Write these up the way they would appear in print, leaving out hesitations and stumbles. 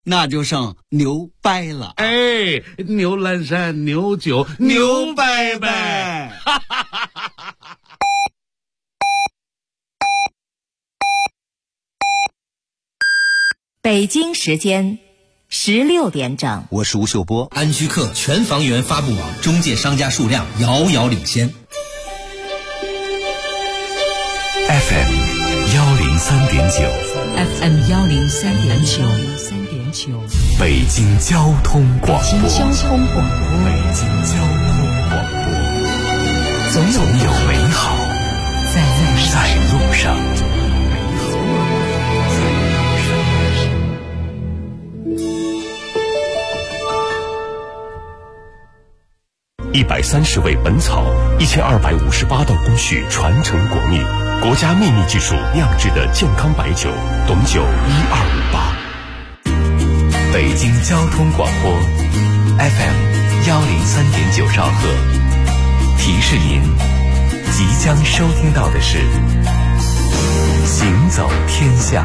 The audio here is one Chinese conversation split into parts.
那就剩牛掰了。 哎，牛栏山，牛酒，牛掰掰。 北京时间16点整， 我是吴秀波。 安居客全房源发布网中介商家数量遥遥领先。 FM 103.9 FM 103.9， 北京交通广播。 北京交通广播， 北京交通广播，总有美好在路上。130味本草，1258道工序传承国秘，国家秘密技术酿制的健康白酒，董酒1258。北京交通广播 FM 103.9兆赫，提示您即将收听到的是行走天下。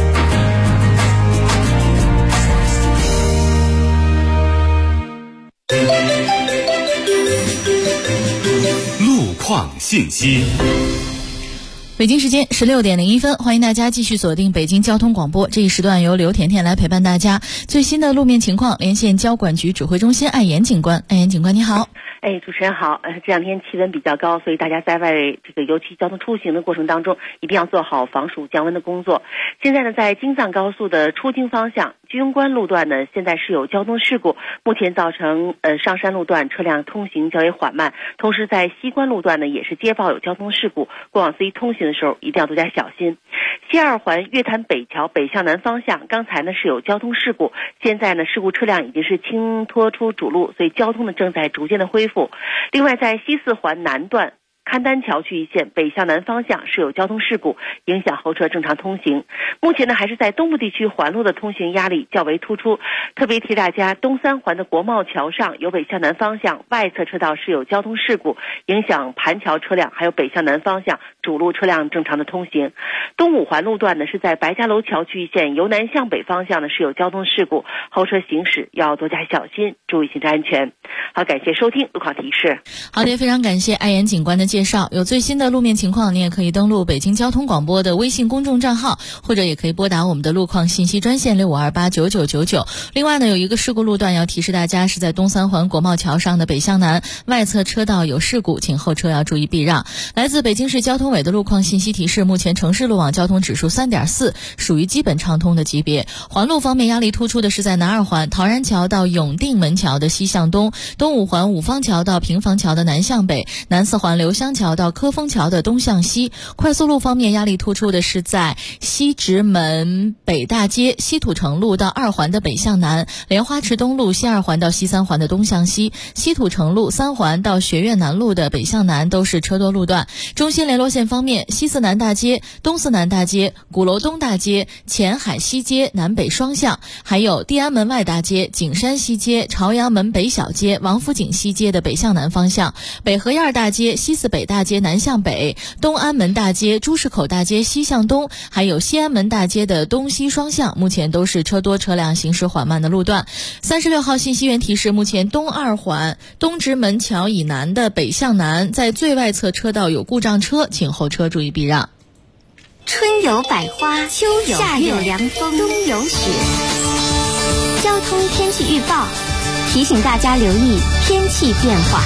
路况信息。 北京时间16点01分，欢迎大家继续锁定北京交通广播。这一时段由刘甜甜来陪伴大家。最新的路面情况，连线交管局指挥中心艾岩警官。艾岩警官你好。 主持人好。这两天气温比较高，所以大家在外尤其交通出行的过程当中，一定要做好防暑降温的工作。现在呢，在京藏高速的出京方向居庸关路段呢，现在是有交通事故，目前造成上山路段车辆通行较为缓慢。同时在西关路段呢，也是接报有交通事故，过往司机通行的时候一定要多加小心。西二环月坛北桥北向南方向，刚才呢是有交通事故，现在呢事故车辆已经是清脱出主路，所以交通呢正在逐渐的恢复。另外在西四环南段勘丹桥区一线北向南方向是有交通事故，影响后车正常通行。目前呢还是在东部地区环路的通行压力较为突出，特别提大家东三环的国贸桥上由北向南方向外侧车道是有交通事故，影响盘桥车辆还有北向南方向主路车辆正常的通行。东五环路段呢是在白家楼桥区一线由南向北方向呢是有交通事故，后车行驶要多加小心，注意行车安全。好，感谢收听路况提示。 好的，非常感谢艾岩警官的介绍。有最新的路面情况，你也可以登录北京交通广播的微信公众账号，或者也可以拨打我们的路况信息专线65289999。另外呢，有一个事故路段要提示大家，是在东三环国贸桥上的北向南外侧车道有事故，请后车要注意避让。来自北京市交通委的路况信息提示，目前城市路网交通指数3.4，属于基本畅通的级别。环路方面压力突出的是在南二环陶然桥到永定门桥的西向东，东五环五方桥到平房桥的南向北，南四环刘香桥到科丰桥的东向西。快速路方面压力突出的是在西直门北大街西土城路到二环的北向南，莲花池东路西二环到西三环的东向西，西土城路三环到学院南路的北向南都是车多路段。中心联络线方面，西四南大街、东四南大街、鼓楼东大街、前海西街南北双向，还有地安门外大街、景山西街、朝阳门北小街、王府井西街的北向南方向，北河沿大街、西四北大街南向北，东安门大街、朱市口大街西向东，还有西安门大街的东西双向，目前都是车多车辆行驶缓慢的路段。36号信息源提示，目前东二环东直门桥以南的北向南在最外侧车道有故障车，请后车注意避让。 春有百花，秋有夏有凉风，冬有雪。交通天气预报提醒大家留意天气变化。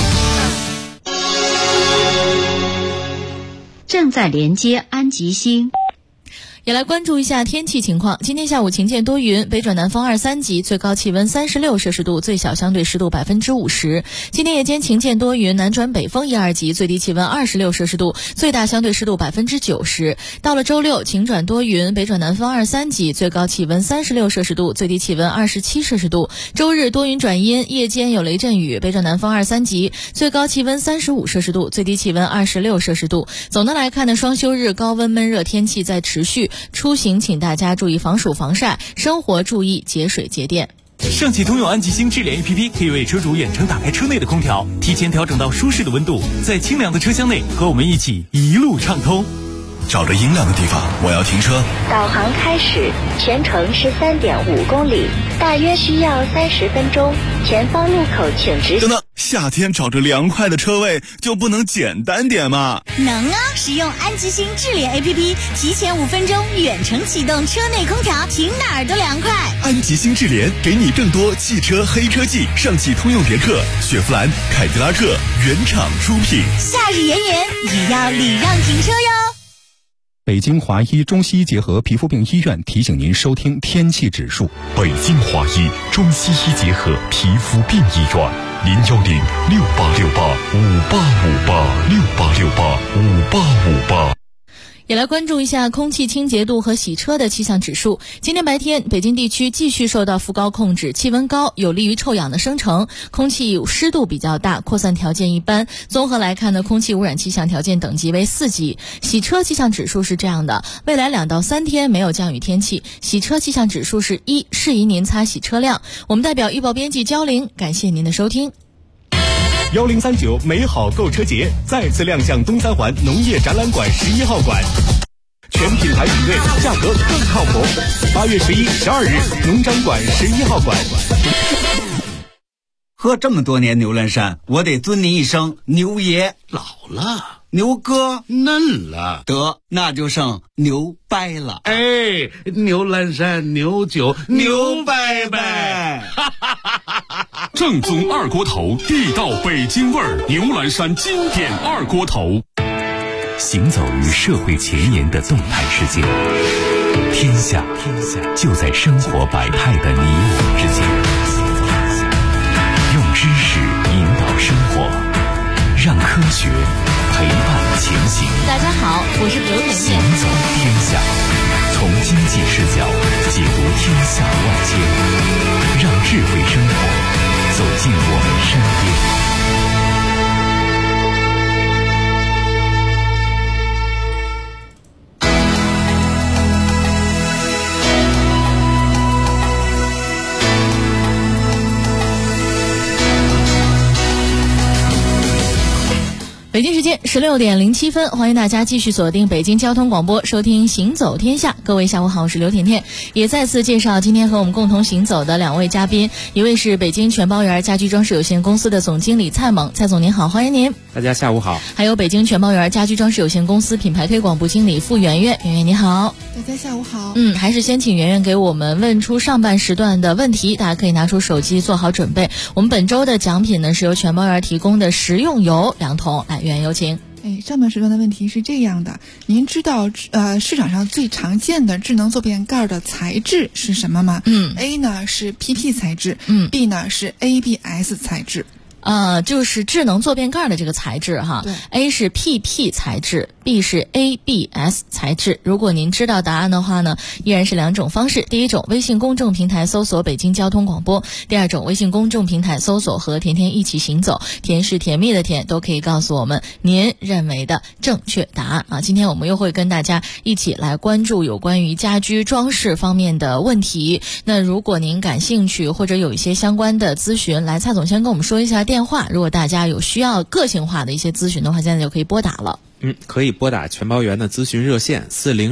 正在连接安吉星。 也来关注一下天气情况。今天下午晴间多云，北转南风2、3级，最高气温36摄氏度，最小相对湿度50%。今天夜间晴间多云，南转北风1、2级，最低气温26摄氏度，最大相对湿度90%。到了周六，晴转多云，北转南风2、3级，最高气温36摄氏度，最低气温27摄氏度。周日多云转阴，夜间有雷阵雨，北转南风2、3级，最高气温35摄氏度，最低气温26摄氏度。总的来看呢，双休日高温闷热天气在持续，出行请大家注意防暑防晒，生活注意节水节电。 上汽通用安吉星智联 APP 可以为车主远程打开车内的空调，提前调整到舒适的温度，在清凉的车厢内和我们一起一路畅通。 找着阴亮的地方，我要停车。 导航开始，全程是3.5公里，大约需要30分钟。前方路口请直行。 等等，夏天找着凉快的车位就不能简单点吗？ 能啊！使用安吉星智联 APP， 提前5分钟远程启动车内空调，停哪儿都凉快。 安吉星智联给你更多汽车黑科技，上汽通用别克、雪佛兰、凯迪拉克原厂出品。 夏日炎炎也要礼让停车哟。 北京华医中西医结合皮肤病医院提醒您收听天气指数。 北京华医中西医结合皮肤病医院，010-6868-5858，6868-5858。 也来关注一下空气清洁度和洗车的气象指数。今天白天，北京地区继续受到副高控制，气温高，有利于臭氧的生成，空气湿度比较大，扩散条件一般。综合来看呢，空气污染气象条件等级为4级。洗车气象指数是这样的：未来2到3天没有降雨天气，洗车气象指数是1，适宜您擦洗车辆。我们代表预报编辑焦玲，感谢您的收听。 1039美好购车节再次亮相东三环农业展览馆11号馆，全品牌品类，价格更靠谱。8月11、12日，农展馆11号馆。 喝这么多年牛栏山，我得尊您一声牛爷。 老了， 牛哥嫩了， 得那就剩牛掰了。 哎，牛栏山牛酒牛掰掰。 正宗二锅头，地道北京味儿，牛栏山经典二锅头。 行走于社会前沿的动态世界，天下就在生活百态的你我之间。用知识引导生活，让科学陪伴前行。 大家好，我是刘甜甜。 行走天下，从经济视角解读天下万千，让智慧生活走进我们身边。 北京时间16点07分，欢迎大家继续锁定北京交通广播，收听行走天下。各位下午好，我是刘甜甜，也再次介绍今天和我们共同行走的2位嘉宾，一位是北京全包园家居装饰有限公司的总经理蔡猛，蔡总您好，欢迎您。 大家下午好。 还有北京全包园家居装饰有限公司品牌推广部经理付圆圆，圆圆你好。 大家下午好。 还是先请圆圆给我们问出上半时段的问题，大家可以拿出手机做好准备。我们本周的奖品呢是由全包园提供的食用油2桶，来圆圆有请。 上半时段的问题是这样的，您知道市场上最常见的智能坐便盖的材质是什么吗？A 呢是 PP 材质，B 呢是 ABS 材质。 就是智能坐便盖的这个材质哈。A 是 PP 材质， B 是 ABS 材质。如果您知道答案的话呢，依然是2种方式。第一种，微信公众平台搜索北京交通广播；第二种，微信公众平台搜索和甜甜一起行走，甜是甜蜜的甜，都可以告诉我们您认为的正确答案啊。今天我们又会跟大家一起来关注有关于家居装饰方面的问题。那如果您感兴趣或者有一些相关的咨询，来蔡总先跟我们说一下电话，如果大家有需要个性化的一些咨询的话，现在就可以拨打了。 可以拨打全包园的咨询热线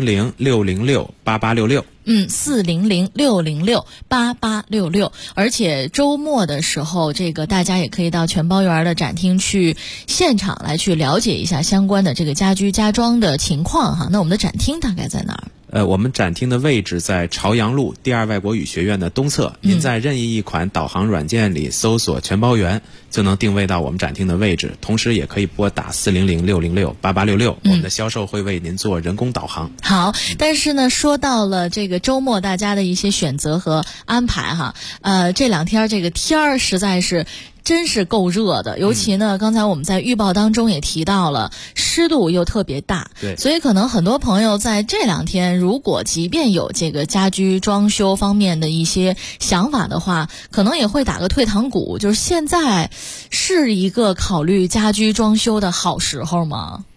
400-606-8866。400-606-8866。而且周末的时候，这个大家也可以到全包园的展厅去现场来去了解一下相关的这个家居家装的情况哈。那我们的展厅大概在哪儿？我们展厅的位置在朝阳路第2外国语学院的东侧。您在任意一款导航软件里搜索全包园，就能定位到我们展厅的位置。同时也可以拨打400-606-8866，我们的销售会为您做人工导航。 好，但是呢，说到了这个周末大家的一些选择和安排哈，这2天这个天儿实在是真是够热的，尤其呢，刚才我们在预报当中也提到了，湿度又特别大， 对， 所以可能很多朋友在这2天，如果即便有这个家居装修方面的一些想法的话，可能也会打个退堂鼓，就是现在是一个考虑家居装修的好时候吗？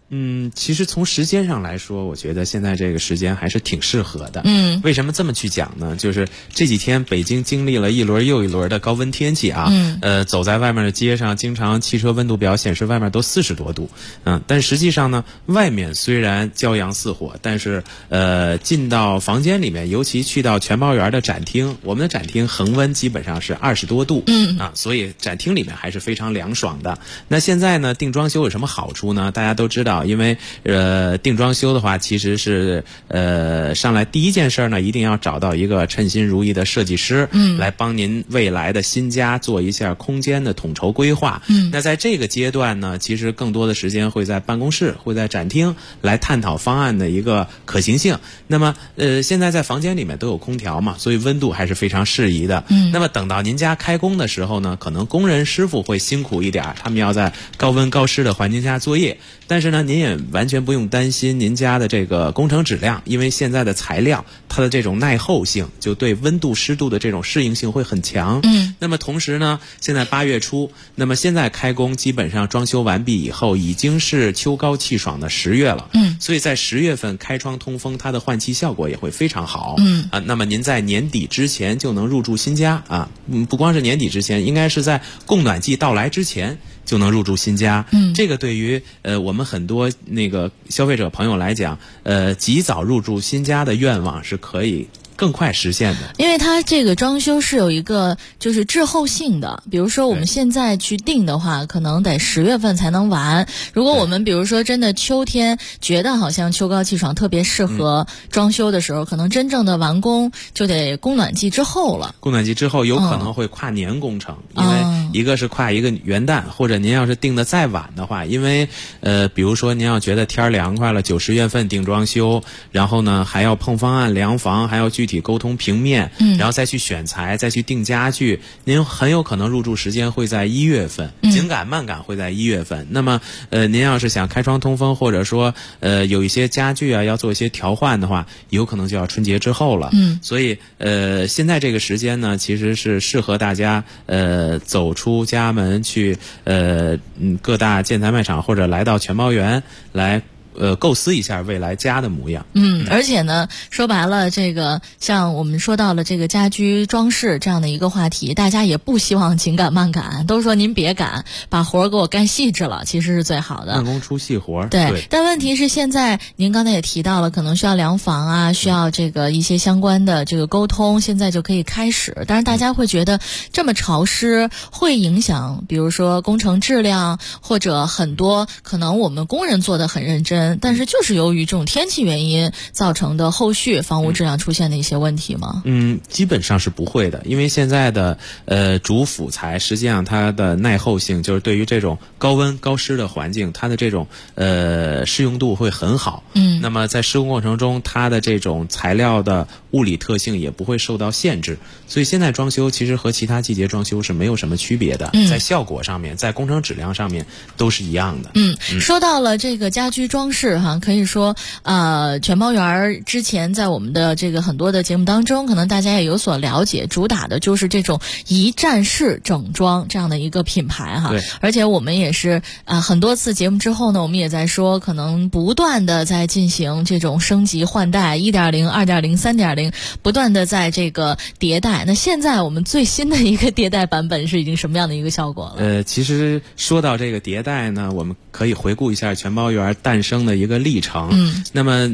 其实从时间上来说，我觉得现在这个时间还是挺适合的。为什么这么去讲呢？就是这几天北京经历了一轮又一轮的高温天气啊。走在外面的街上，经常汽车温度表显示外面都40多度。但实际上呢，外面虽然骄阳似火，但是进到房间里面，尤其去到全包园的展厅，我们的展厅恒温基本上是20多度。所以展厅里面还是非常凉爽的。那现在呢，定装修有什么好处呢？大家都知道，因为定装修的话，其实是上来第一件事呢，一定要找到一个称心如意的设计师，来帮您未来的新家做一下空间的统筹规划。那在这个阶段呢，其实更多的时间会在办公室，会在展厅来探讨方案的一个可行性。那么现在在房间里面都有空调嘛，所以温度还是非常适宜的。那么等到您家开工的时候呢，可能工人师傅会辛苦一点，他们要在高温高湿的环境下作业。但是呢，您也完全不用担心您家的这个工程质量，因为现在的材料它的这种耐候性，就对温度湿度的这种适应性会很强。那么同时呢，现在8月初，那么现在开工基本上装修完毕以后，已经是秋高气爽的10月了。所以在10月份开窗通风，它的换气效果也会非常好。那么您在年底之前就能入住新家啊。不光是年底之前，应该是在供暖季到来之前就能入住新家。这个对于我们很多那个消费者朋友来讲，及早入住新家的愿望是可以更快实现的。 因为它这个装修是有一个就是滞后性的，比如说我们现在去定的话，可能得10月份才能完。如果我们比如说真的秋天觉得好像秋高气爽特别适合装修的时候，可能真正的完工就得供暖季之后了。 供暖季之后有可能会跨年工程，因为一个是跨一个元旦，或者您要是定的再晚的话，因为比如说您要觉得天凉快了，9、10月份定装修，然后呢还要碰方案量房，还要具体沟通平面，然后再去选材，再去定家具，您很有可能入住时间会在1月份，紧赶慢赶会在1月份。那么您要是想开窗通风，或者说有一些家具啊要做一些调换的话，有可能就要春节之后了。所以现在这个时间呢，其实是适合大家走出家门去各大建材卖场或者来到全包园来构思一下未来家的模样。 而且呢，说白了，这个像我们说到了这个家居装饰这样的一个话题，大家也不希望紧赶慢赶，都说您别赶，把活给我干细致了，其实是最好的。 慢工出细活。 对。但问题是现在您刚才也提到了，可能需要量房啊，需要这个一些相关的这个沟通，现在就可以开始。但是大家会觉得这么潮湿会影响，比如说工程质量，或者很多可能我们工人做得很认真，但是就是由于这种天气原因造成的后续房屋质量出现的一些问题吗？ 基本上是不会的，因为现在的主辅材实际上它的耐候性，就是对于这种高温高湿的环境，它的这种适用度会很好。那么在施工过程中，它的这种材料的物理特性也不会受到限制，所以现在装修其实和其他季节装修是没有什么区别的，在效果上面，在工程质量上面都是一样的。 说到了这个家居装饰哈，可以说全包园之前在我们的这个很多的节目当中，可能大家也有所了解，主打的就是这种一站式整装这样的一个品牌哈。而且我们也是很多次节目之后呢，我们也在说，可能不断的在进行这种升级换代 1.0、2.0、3.0， 不断的在这个迭代。那现在我们最新的一个迭代版本是已经什么样的一个效果了？ 其实说到这个迭代呢，我们可以回顾一下全包园诞生的一个历程。那么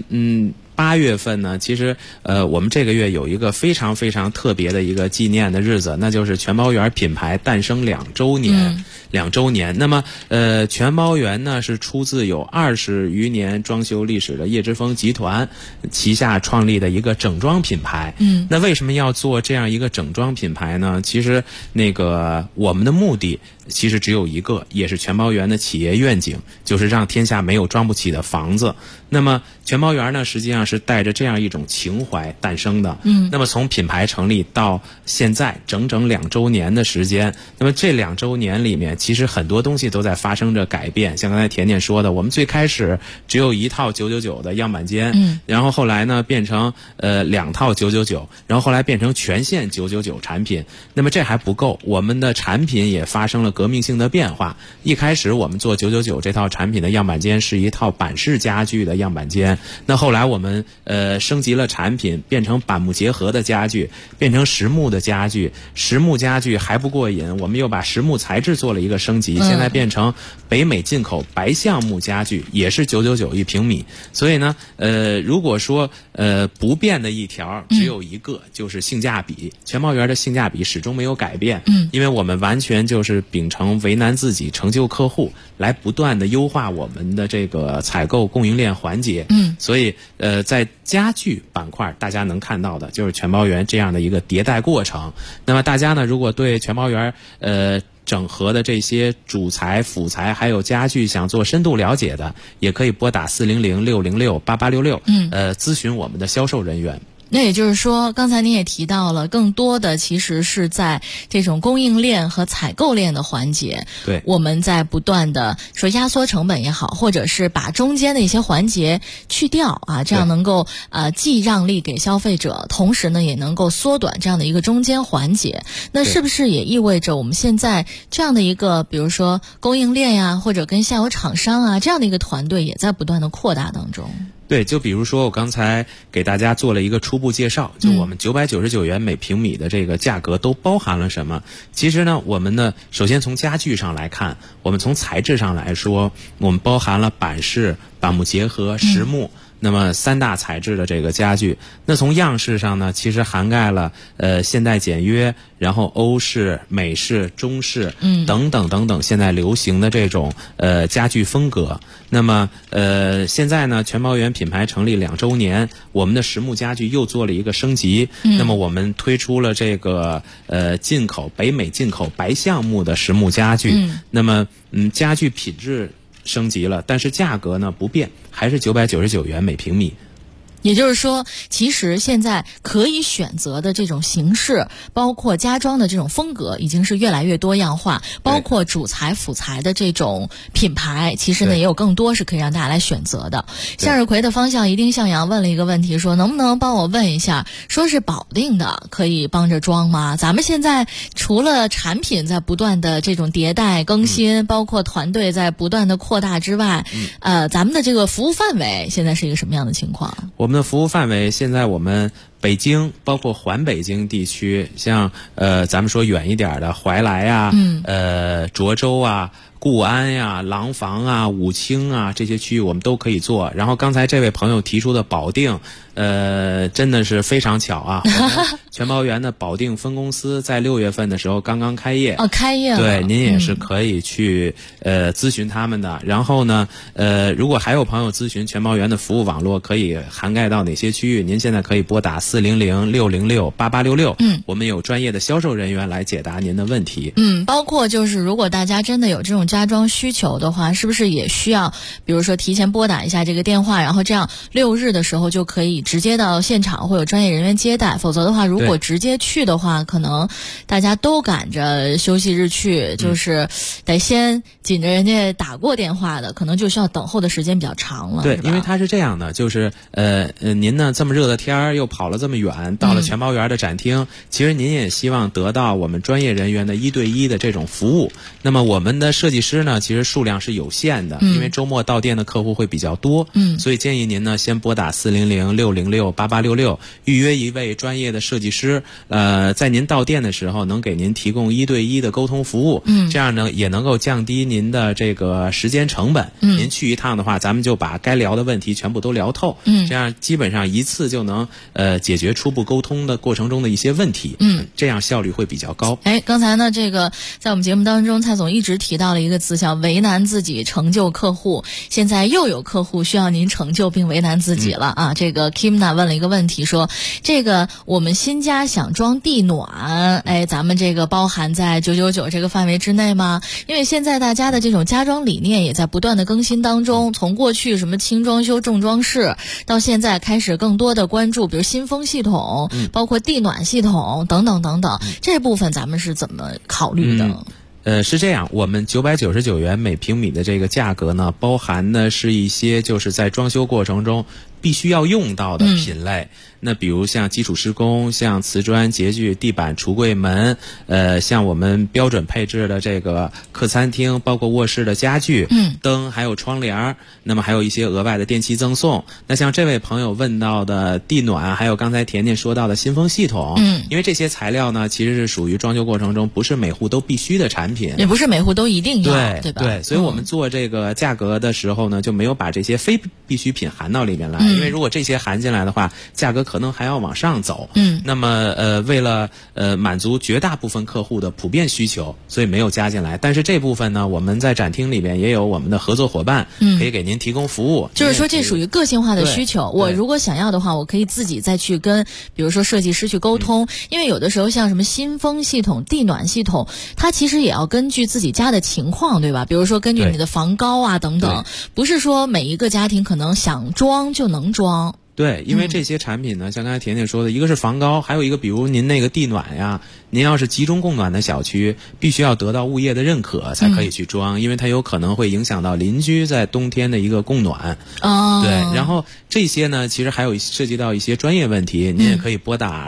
8月份呢，其实我们这个月有一个非常非常特别的一个纪念的日子，那就是全包园品牌诞生2周年。2周年。那么全包园呢是出自有20余年装修历史的叶之峰集团旗下创立的一个整装品牌。那为什么要做这样一个整装品牌呢？其实那个我们的目的其实只有一个，也是全包园的企业愿景，就是让天下没有装不起的房子。那么全包园呢，实际上上是带着这样一种情怀诞生的。那么从品牌成立到现在整整2周年的时间，那么这2周年里面，其实很多东西都在发生着改变。像刚才甜甜说的，我们最开始只有1套999的样板间，然后后来呢变成2套999，然后后来变成全线999产品。那么这还不够，我们的产品也发生了革命性的变化。一开始我们做999这套产品的样板间是一套板式家具的样板间，那后来我们升级了产品，变成板木结合的家具，变成实木的家具。实木家具还不过瘾，我们又把实木材质做了一个升级，现在变成北美进口白橡木家具，也是999一平米。所以呢如果说不变的一条只有一个，就是性价比。全茂园的性价比始终没有改变，因为我们完全就是秉承为难自己成就客户，来不断的优化我们的这个采购供应链环节。所以在家具板块大家能看到的就是全茂园这样的一个迭代过程。那么大家呢，如果对全茂园整合的这些主材、辅材还有家具想做深度了解的，也可以拨打400-606-8866咨询我们的销售人员。 那也就是说，刚才您也提到了，更多的其实是在这种供应链和采购链的环节， 对， 我们在不断的说压缩成本也好，或者是把中间的一些环节去掉啊，这样能够既让利给消费者，同时呢也能够缩短这样的一个中间环节。那是不是也意味着我们现在这样的一个，比如说供应链呀，或者跟下游厂商啊这样的一个团队也在不断的扩大当中？ 对，就比如说我刚才给大家做了一个初步介绍，就我们999元每平米的这个价格都包含了什么。其实呢，我们呢首先从家具上来看，我们从材质上来说，我们包含了板式、板木结合、实木，那么3大材质的这个家具。那从样式上呢，其实涵盖了现代简约，然后欧式、美式、中式等等等等现在流行的这种家具风格。那么现在呢，全茂园品牌成立2周年，我们的实木家具又做了一个升级。那么我们推出了这个进口北美进口白橡木的实木家具。那么家具品质升级了，但是价格呢不变，还是999元每平米。 也就是说，其实现在可以选择的这种形式，包括家装的这种风格，已经是越来越多样化，包括主材辅材的这种品牌，其实呢也有更多是可以让大家来选择的。向日葵的方向一定向阳问了一个问题，说能不能帮我问一下，说是保定的可以帮着装吗？咱们现在除了产品在不断的这种迭代更新，包括团队在不断的扩大之外，咱们的这个服务范围现在是一个什么样的情况？ 我们的服务范围现在我们北京包括环北京地区，像咱们说远一点的怀来啊，涿州啊、固安呀、廊坊啊、武清啊这些区域我们都可以做。然后刚才这位朋友提出的保定，真的是非常巧啊！全茂园的保定分公司在6月份的时候刚刚开业。 开业了。 对，您也是可以去咨询他们的。然后呢，如果还有朋友咨询全茂园的服务网络可以涵盖到哪些区域，您现在可以拨打400-606-8866。我们有专业的销售人员来解答您的问题。 包括就是如果大家真的有这种家装需求的话，是不是也需要比如说提前拨打一下这个电话，然后这样6日的时候就可以直接到现场，会有专业人员接待。否则的话，如果直接去的话，可能大家都赶着休息日去，就是得先紧着人家打过电话的，可能就需要等候的时间比较长了。 对，因为它是这样的，就是您呢这么热的天儿又跑了这么远，到了全茂园的展厅，其实您也希望得到我们专业人员的1对1的这种服务。那么我们的设计师呢，其实数量是有限的，因为周末到店的客户会比较多，所以建议您呢先拨打400-606-8866，预约一位专业的设计师，在您到店的时候能给您提供1对1的沟通服务，这样呢也能够降低您的这个时间成本。您去一趟的话，咱们就把该聊的问题全部都聊透，这样基本上一次就能解解决初步沟通的过程中的一些问题，这样效率会比较高。 刚才呢，这个在我们节目当中，蔡总一直提到了一个词，叫为难自己，成就客户。现在又有客户需要您成就并为难自己了啊！这个 Kimna 问了一个问题，说这个我们新家想装地暖，咱们这个包含在999这个范围之内吗？因为现在大家的这种家装理念也在不断的更新当中，从过去什么轻装修重装饰，到现在开始更多的关注比如新风系统，包括地暖系统等等等等，这部分咱们是怎么考虑的？ 是这样，我们999元每平米的这个价格呢，包含的是一些就是在装修过程中必须要用到的品类。那比如像基础施工，像瓷砖、洁具、地板、橱柜、门，像我们标准配置的这个客餐厅，包括卧室的家具，灯，还有窗帘，那么还有一些额外的电器赠送。那像这位朋友问到的地暖，还有刚才甜甜说到的新风系统，因为这些材料呢，其实是属于装修过程中不是每户都必须的产品， 也不是每户都一定要，对吧？ 对，所以我们做这个价格的时候呢，就没有把这些非必需品含到里面来，因为如果这些含进来的话，价格可能还要往上走。那么为了满足绝大部分客户的普遍需求，所以没有加进来。但是这部分呢，我们在展厅里面也有我们的合作伙伴，可以给您提供服务。 就是说这属于个性化的需求，我如果想要的话，我可以自己再去跟比如说设计师去沟通，因为有的时候像什么新风系统、地暖系统，它其实也要根据自己家的情况，对吧？比如说根据你的房高啊等等，不是说每一个家庭可能想装就能装。 对，因为这些产品呢，像刚才甜甜说的，一个是房高，还有一个比如您那个地暖呀，您要是集中供暖的小区，必须要得到物业的认可才可以去装，因为它有可能会影响到邻居在冬天的一个供暖。对，然后这些呢，其实还有涉及到一些专业问题，您也可以拨打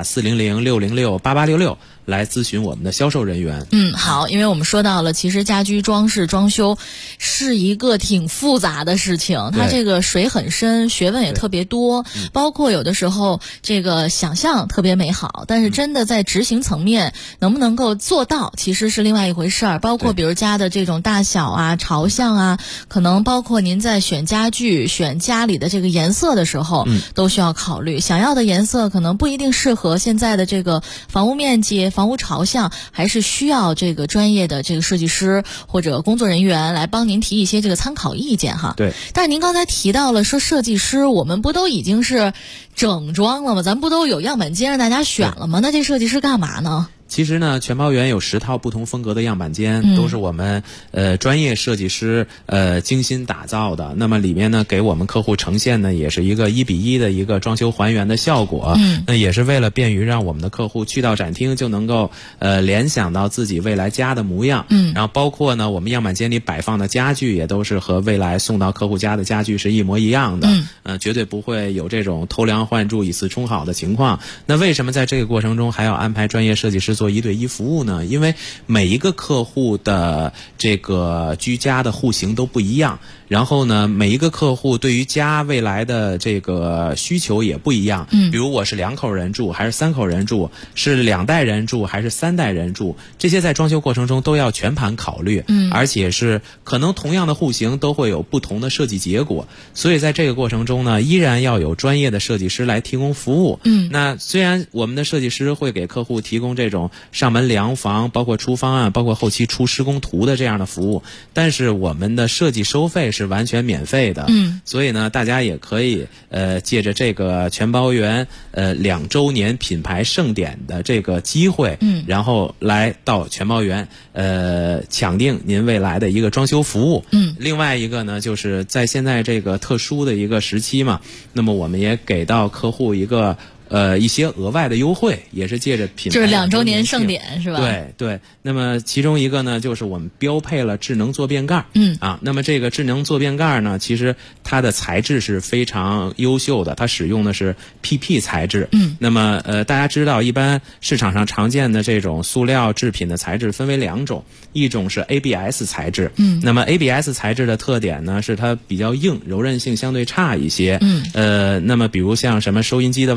400-606-8866来咨询我们的销售人员。 好，因为我们说到了，其实家居装饰装修是一个挺复杂的事情，它这个水很深，学问也特别多，包括有的时候这个想象特别美好，但是真的在执行层面能不能够做到，其实是另外一回事儿。包括比如家的这种大小啊、朝向啊，可能包括您在选家具、选家里的这个颜色的时候，都需要考虑。想要的颜色可能不一定适合现在的这个房屋面积、房屋朝向，还是需要这个专业的这个设计师或者工作人员来帮您提一些这个参考意见哈。 对。 但是您刚才提到了说设计师，我们不都已经是整装了吗？咱不都有样板间让大家选了吗？那这设计师干嘛呢？ 其实呢，全包园有10套不同风格的样板间，都是我们专业设计师精心打造的。那么里面呢，给我们客户呈现呢，也是一个1:1的一个装修还原的效果。那也是为了便于让我们的客户去到展厅就能够联想到自己未来家的模样。然后包括呢，我们样板间里摆放的家具也都是和未来送到客户家的家具是一模一样的。绝对不会有这种偷梁换柱以次充好的情况。那为什么在这个过程中还要安排专业设计师做1对1服务呢？因为每一个客户的这个居家的户型都不一样，然后呢，每一个客户对于家未来的这个需求也不一样。比如我是2口人住还是3口人住，是2代人住还是3代人住，这些在装修过程中都要全盘考虑。而且是可能同样的户型都会有不同的设计结果，所以在这个过程中呢，依然要有专业的设计师来提供服务。那虽然我们的设计师会给客户提供这种上门量房，包括出方案，包括后期出施工图的这样的服务，但是我们的设计收费是完全免费的。所以呢，大家也可以借着这个全包园2周年品牌盛典的这个机会，然后来到全包园抢定您未来的一个装修服务。另外一个呢，就是在现在这个特殊的一个时期嘛，那么我们也给到客户一个一些额外的优惠，也是借着品牌， 就是2周年盛典是吧？ 对。那么其中一个呢，就是我们标配了智能坐便盖。那么这个智能坐便盖呢，其实它的材质是非常优秀的，它使用的是 PP 材质。那么大家知道，一般市场上常见的这种塑料制品的材质分为2种，一种是 ABS 材质。那么 ABS 材质的特点呢，是它比较硬，柔韧性相对差一些。那么比如像什么收音机的外壳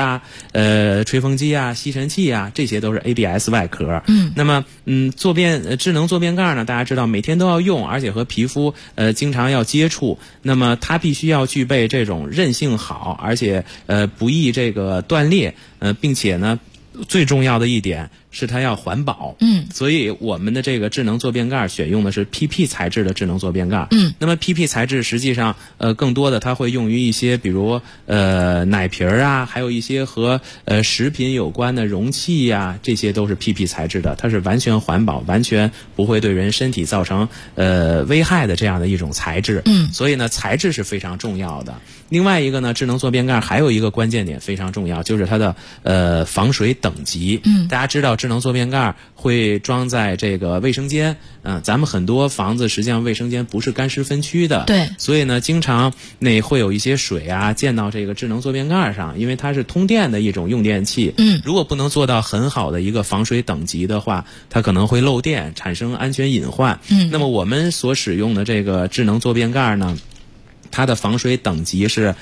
啊、吹风机啊、吸尘器啊，这些都是 ABS 外壳。那么智能坐便盖呢，大家知道每天都要用，而且和皮肤经常要接触，那么它必须要具备这种韧性好，而且不易这个断裂，并且呢最重要的一点是它要环保。所以我们的这个智能坐便盖选用的是 PP 材质的智能坐便盖。那么 PP 材质实际上更多的它会用于一些比如奶瓶啊，还有一些和食品有关的容器啊，这些都是 PP 材质的，它是完全环保，完全不会对人身体造成危害的这样的一种材质。所以呢材质是非常重要的。另外一个呢，智能坐便盖还有一个关键点非常重要，就是它的防水等级。大家知道智能坐便盖会装在这个卫生间，咱们很多房子实际上卫生间不是干湿分区的，对，所以呢经常会有一些水啊溅到这个智能坐便盖上，因为它是通电的一种用电器。如果不能做到很好的一个防水等级的话，它可能会漏电，产生安全隐患。那么我们所使用的这个智能坐便盖呢，它的防水等级是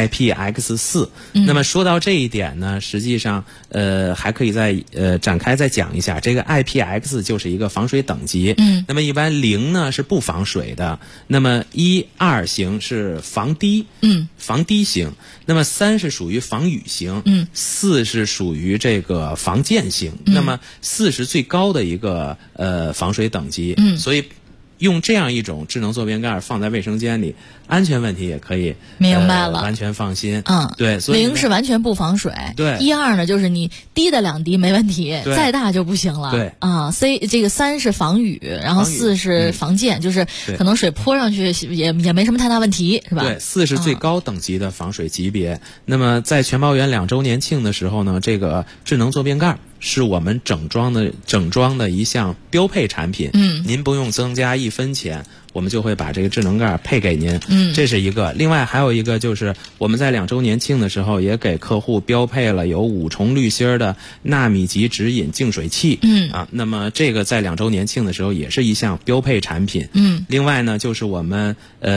IPX4。那么说到这一点呢，实际上还可以再展开再讲一下，这个 IPX 就是一个防水等级。那么一般0呢是不防水的，那么1、2型是防滴，防滴型，那么3是属于防雨型，4是属于这个防溅型，那么4是最高的一个防水等级。所以用这样一种智能坐便盖放在卫生间里，安全问题也可以明白了， 完全放心。对，所以 0是完全不防水，对，1、2呢就是你滴的2滴没问题，再大就不行了。对啊这个3是防雨，然后4是防溅，就是可能水泼上去也没什么太大问题，是吧？ 对，4是最高等级的防水级别。那么在全包园2周年庆的时候呢，这个智能坐便盖是我们整装的一项标配产品。您不用增加1分钱，我们就会把这个智能盖配给您。这是一个。另外还有一个就是我们在2周年庆的时候也给客户标配了有5重滤芯的纳米级直饮净水器。那么这个在2周年庆的时候也是一项标配产品。另外呢就是我们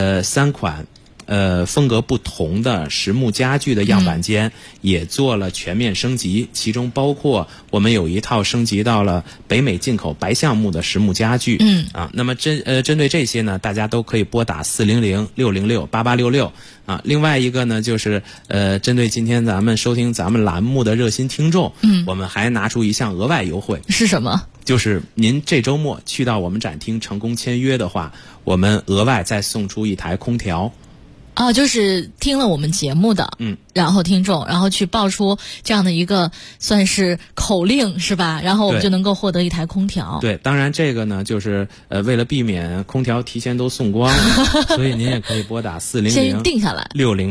3款风格不同的实木家具的样板间也做了全面升级，其中包括我们有一套升级到了北美进口白橡木的实木家具。那么针对这些呢，大家都可以拨打400-606-8866。另外一个呢就是针对今天咱们收听咱们栏目的热心听众，我们还拿出一项额外优惠。 是什么？ 就是您这周末去到我们展厅成功签约的话，我们额外再送出一台空调。 就是听了我们节目的，然后听众，然后去报出这样的一个算是口令，是吧？然后我们就能够获得一台空调。 对，当然这个呢，就是为了避免空调提前都送光，所以您也可以拨打先定下来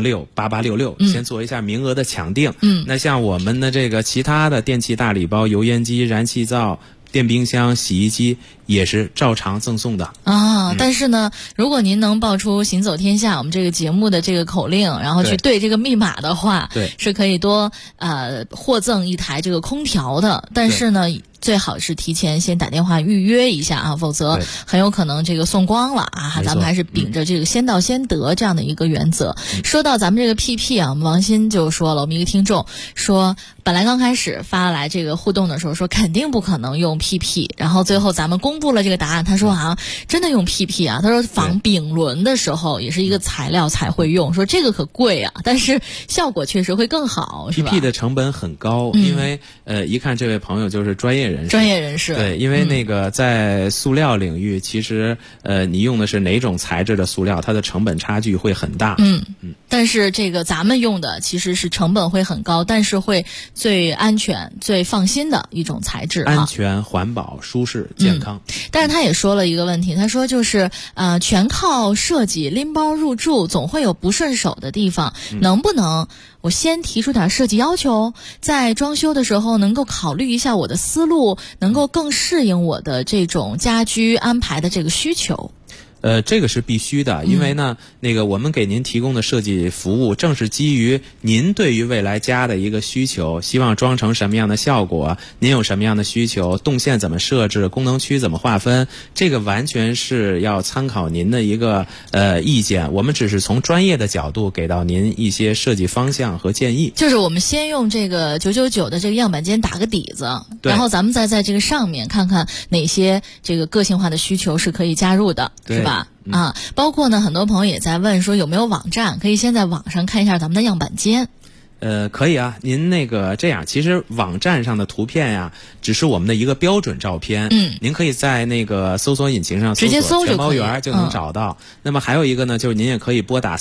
600-8866，先做一下名额的抢定。那像我们的这个其他的电器大礼包，油烟机、燃气灶、电冰箱、洗衣机也是照常赠送的但是呢，如果您能报出行走天下我们这个节目的这个口令，然后去对这个密码的话，是可以多获赠一台这个空调的。但是呢，最好是提前先打电话预约一下否则很有可能这个送光了咱们还是秉着这个先到先得这样的一个原则。说到咱们这个 PP 我们王鑫就说了，我们一个听众说，本来刚开始发来这个互动的时候说肯定不可能用 PP， 然后最后咱们公布了这个答案，他说真的用 PP 他说仿丙纶的时候也是一个材料才会用，说这个可贵但是效果确实会更好，是吧？ PP 的成本很高，因为一看这位朋友就是专业人士。对，因为那个在塑料领域，其实你用的是哪种材质的塑料，它的成本差距会很大。 但是这个咱们用的其实是成本会很高，但是会最安全、最放心的一种材质， 安全、环保、舒适、健康。 但是他也说了一个问题，他说就是全靠设计，拎包入住总会有不顺手的地方，能不能我先提出点设计要求，在装修的时候能够考虑一下我的思路，能够更适应我的这种家居安排的这个需求。 这个是必须的，因为呢，我们给您提供的设计服务，正是基于您对于未来家的一个需求，希望装成什么样的效果，您有什么样的需求，动线怎么设置，功能区怎么划分，这个完全是要参考您的一个意见，我们只是从专业的角度给到您一些设计方向和建议。 就是我们先用这个999的这个样板间打个底子，然后咱们再在这个上面看看哪些这个个性化的需求是可以加入的，是吧？包括呢，很多朋友也在问说有没有网站，可以先在网上看一下咱们的样板间。 可以啊，您这样，其实网站上的图片呀，只是我们的一个标准照片。您可以在搜索引擎上直接搜全包园就能找到。那么还有一个呢，就是您也可以拨打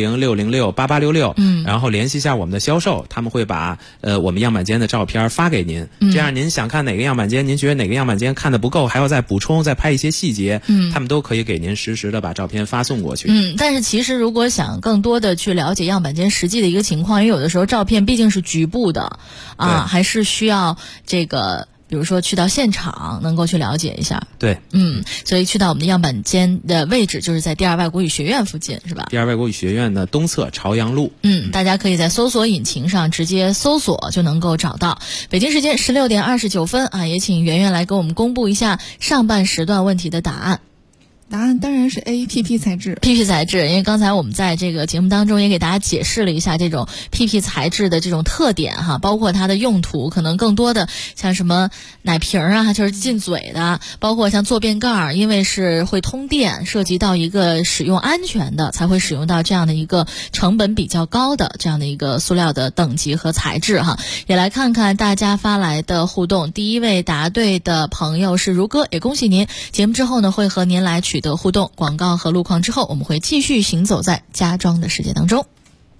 400-606-8866，然后联系一下我们的销售，他们会把我们样板间的照片发给您。这样您想看哪个样板间，您觉得哪个样板间看得不够，还要再补充再拍一些细节，他们都可以给您实时的把照片发送过去。 但是其实如果想更多的去了解样板间实际的一个情况，因为有的时候照片毕竟是局部的还是需要比如说去到现场能够去了解一下。 对， 所以去到我们的样板间的位置就是在第二外国语学院附近，是吧？ 第二外国语学院的东侧朝阳路。 大家可以在搜索引擎上直接搜索就能够找到。北京时间16点29分也请圆圆来给我们公布一下上半时段问题的答案。 答案当然是 A PP 材质。 PP 材质，因为刚才我们在这个节目当中也给大家解释了一下这种 PP 材质的这种特点包括它的用途，可能更多的像什么奶瓶就是进嘴的，包括像坐便盖，因为是会通电，涉及到一个使用安全的，才会使用到这样的一个成本比较高的这样的一个塑料的等级和材质也来看看大家发来的互动。第一位答对的朋友是如哥，也恭喜您。节目之后呢，会和您来取得互动。广告和路况之后，我们会继续行走在家装的世界当中。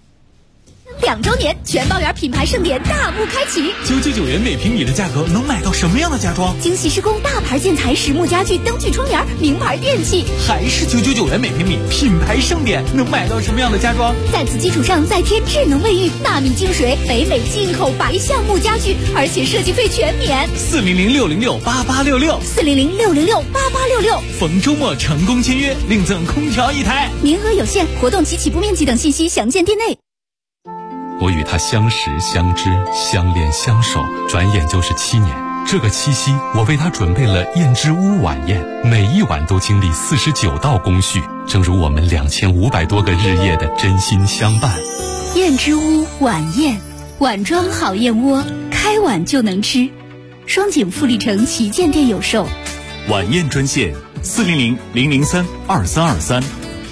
2周年全包园品牌盛典大幕开启 ，999元每平米的价格能买到什么样的家装？ 精细施工大牌建材、实木家具、灯具、窗帘、名牌电器， 还是999元每平米品牌盛典能买到什么样的家装？ 在此基础上再添智能卫浴、纳米净水、北美进口白橡木家具，而且设计费全免。 400-606-8866 400-606-8866， 逢周末成功签约，另赠空调1台， 名额有限，活动及起步面积等信息详见店内。 我与他相识、相知、相恋、相守，转眼就是7年。这个七夕，我为他准备了燕之屋晚宴，每一晚都经历49道工序，正如我们2500多个日夜的真心相伴。 燕之屋晚宴，碗装好燕窝，开碗就能吃。双井富力城旗舰店有售。 晚宴专线400-003-2323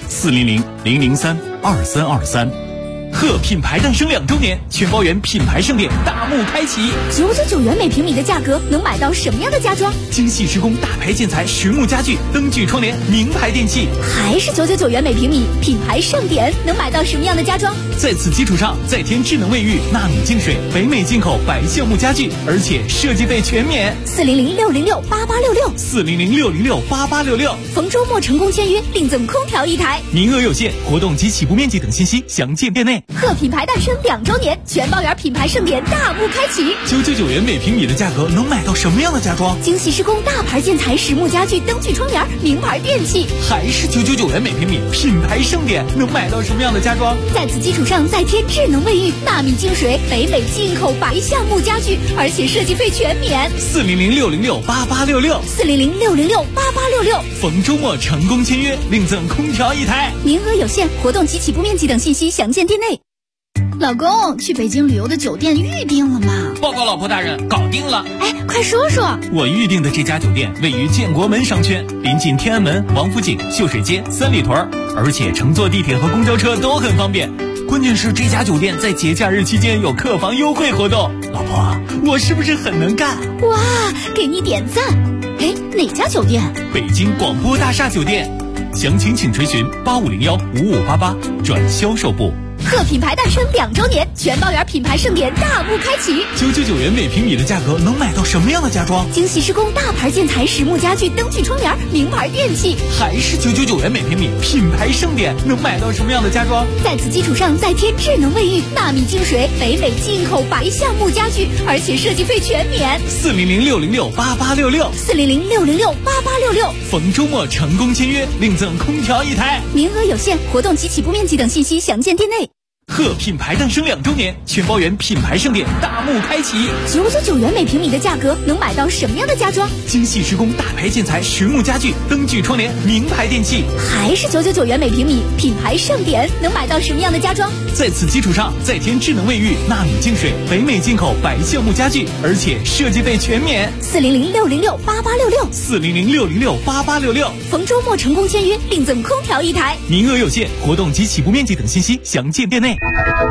400-003-2323。贺品牌诞生2周年，全包园品牌盛典大幕开启 ，999元每平米的价格能买到什么样的家装？ 精细施工大牌建材、实木家具、灯具、窗帘、名牌电器， 还是999元每平米品牌盛典能买到什么样的家装？ 在此基础上再添智能卫浴、纳米净水、北美进口白橡木家具，而且设计费全免。 400-606-8866 400-606-8866， 逢周末成功签约，另赠空调1台， 名额有限，活动及起步面积等信息详见店内。 贺品牌诞生2周年，全包园品牌盛典大幕开启 ，999元每平米的价格能买到什么样的家装？ 精细施工大牌建材、实木家具、灯具、窗帘、名牌电器， 还是999元每平米品牌盛典能买到什么样的家装？ 在此基础上再添智能卫浴、纳米净水、北美进口白橡木家具，而且设计费全免。 400-606-8866 400-606-8866， 逢周末成功签约，另赠空调1台， 名额有限，活动及起步面积等信息详见店内。老公，去北京旅游的酒店预定了吗？ 报告老婆大人，搞定了。 哎，快说说。 我预定的这家酒店位于建国门商圈，临近天安门、王府井、秀水街、三里屯，而且乘坐地铁和公交车都很方便。关键是这家酒店在节假日期间有客房优惠活动。老婆，我是不是很能干？ 哇，给你点赞。哎，哪家酒店？ 北京广播大厦酒店。详情请垂询8501-5588转销售部。 贺品牌诞生2周年，全包园品牌盛典大幕开启。 999元每平米的价格能买到什么样的家装？ 精细施工大牌建材、实木家具、灯具窗帘、名牌电器。 还是999元每平米，品牌盛典能买到什么样的家装？ 在此基础上再添智能卫浴、纳米净水、北美进口白橡木家具，而且设计费全免。 400-606-8866，400-606-8866。逢周末成功签约，另赠空调1台， 名额有限，活动及起步面积等信息详见店内。 贺品牌诞生2周年，全包园品牌盛典大幕开启。 999元每平米的价格能买到什么样的家装？ 精细施工大牌建材、实木家具、灯具窗帘、名牌电器。 还是999元每平米，品牌盛典能买到什么样的家装？ 在此基础上再添智能卫浴、纳米净水、北美进口白橡木家具，而且设计费全免。 400-606-8866，400-606-8866。逢周末成功签约，另赠空调1台， 名额有限，活动及起步面积等信息详见店内。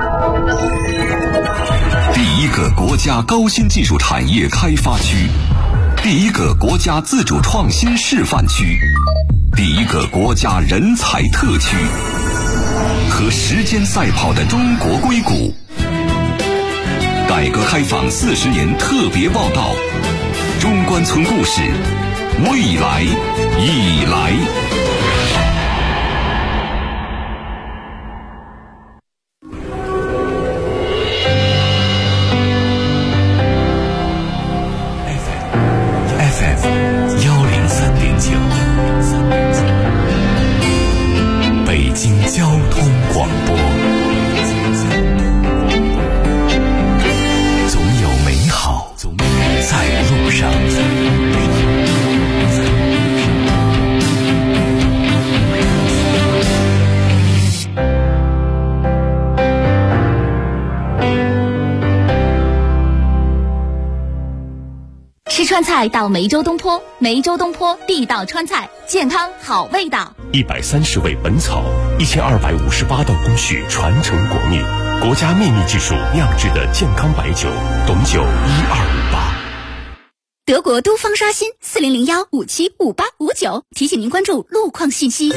第一个国家高新技术产业开发区，第一个国家自主创新示范区，第一个国家人才特区，和时间赛跑的中国硅谷。改革开放40年特别报道，中关村故事，未来已来。 北京交通广播，总有美好在路上。 吃川菜到梅州东坡，梅州东坡地道川菜，健康好味道。 130味本草，1258道工序传承国秘，国家秘密技术酿制的健康白酒，董酒1258。 德国都方刷新40015755859，提醒您关注路况信息。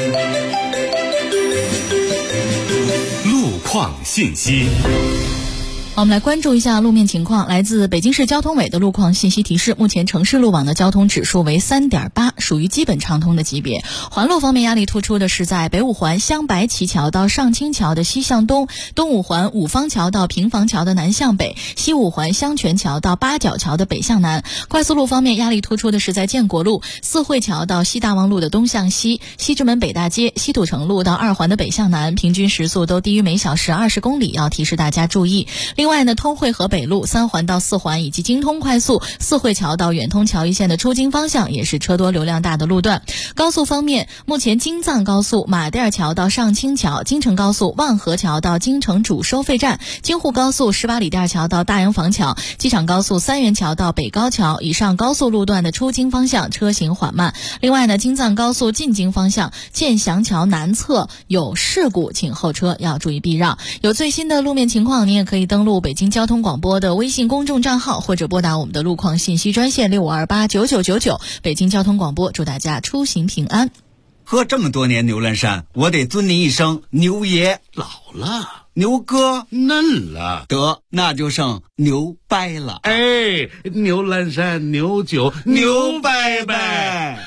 路况信息。 我们来关注一下路面情况。来自北京市交通委的路况信息提示，目前城市路网的交通指数为3.8，属于基本畅通的级别。环路方面，压力突出的是在北五环镶白旗桥到上清桥的西向东，东五环五方桥到平房桥的南向北，西五环香泉桥到八角桥的北向南。快速路方面，压力突出的是在建国路四惠桥到西大望路的东向西，西直门北大街西土城路到二环的北向南，平均时速都低于每小时20公里，要提示大家注意。另外呢，通惠河北路3环到4环以及京通快速四惠桥到远通桥一线的出京方向也是车多流量大的路段。高速方面，目前京藏高速马甸桥到上清桥，京承高速万河桥到京承主收费站，京沪高速18里店桥到大洋房桥，机场高速三元桥到北高桥，以上高速路段的出京方向车行缓慢。另外呢，京藏高速进京方向建祥桥南侧有事故，请后车要注意避让。有最新的路面情况，您也可以登录北京交通广播的微信公众账号，或者拨打我们的路况信息专线65289999。北京交通广播祝大家出行平安。 喝这么多年牛栏山，我得尊您一声牛爷。 老了， 牛哥嫩了， 得那就剩牛掰了。 哎，牛栏山牛酒牛掰掰。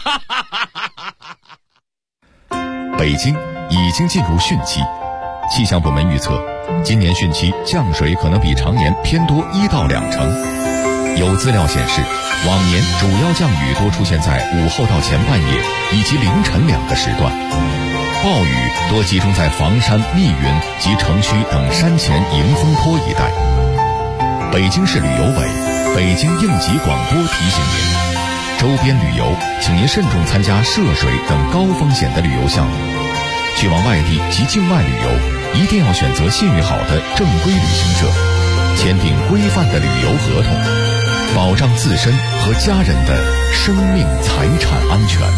北京已经进入汛期，气象部门预测今年汛期降水可能比常年偏多1到2成。有资料显示，往年主要降雨多出现在午后到前半夜以及凌晨2个时段，暴雨多集中在房山、密云及城区等山前迎风坡一带。北京市旅游委、北京应急广播提醒您，周边旅游请您慎重参加涉水等高风险的旅游项目。去往外地及境外旅游，一定要选择信誉好的正规旅行社，签订规范的旅游合同，保障自身和家人的生命财产安全。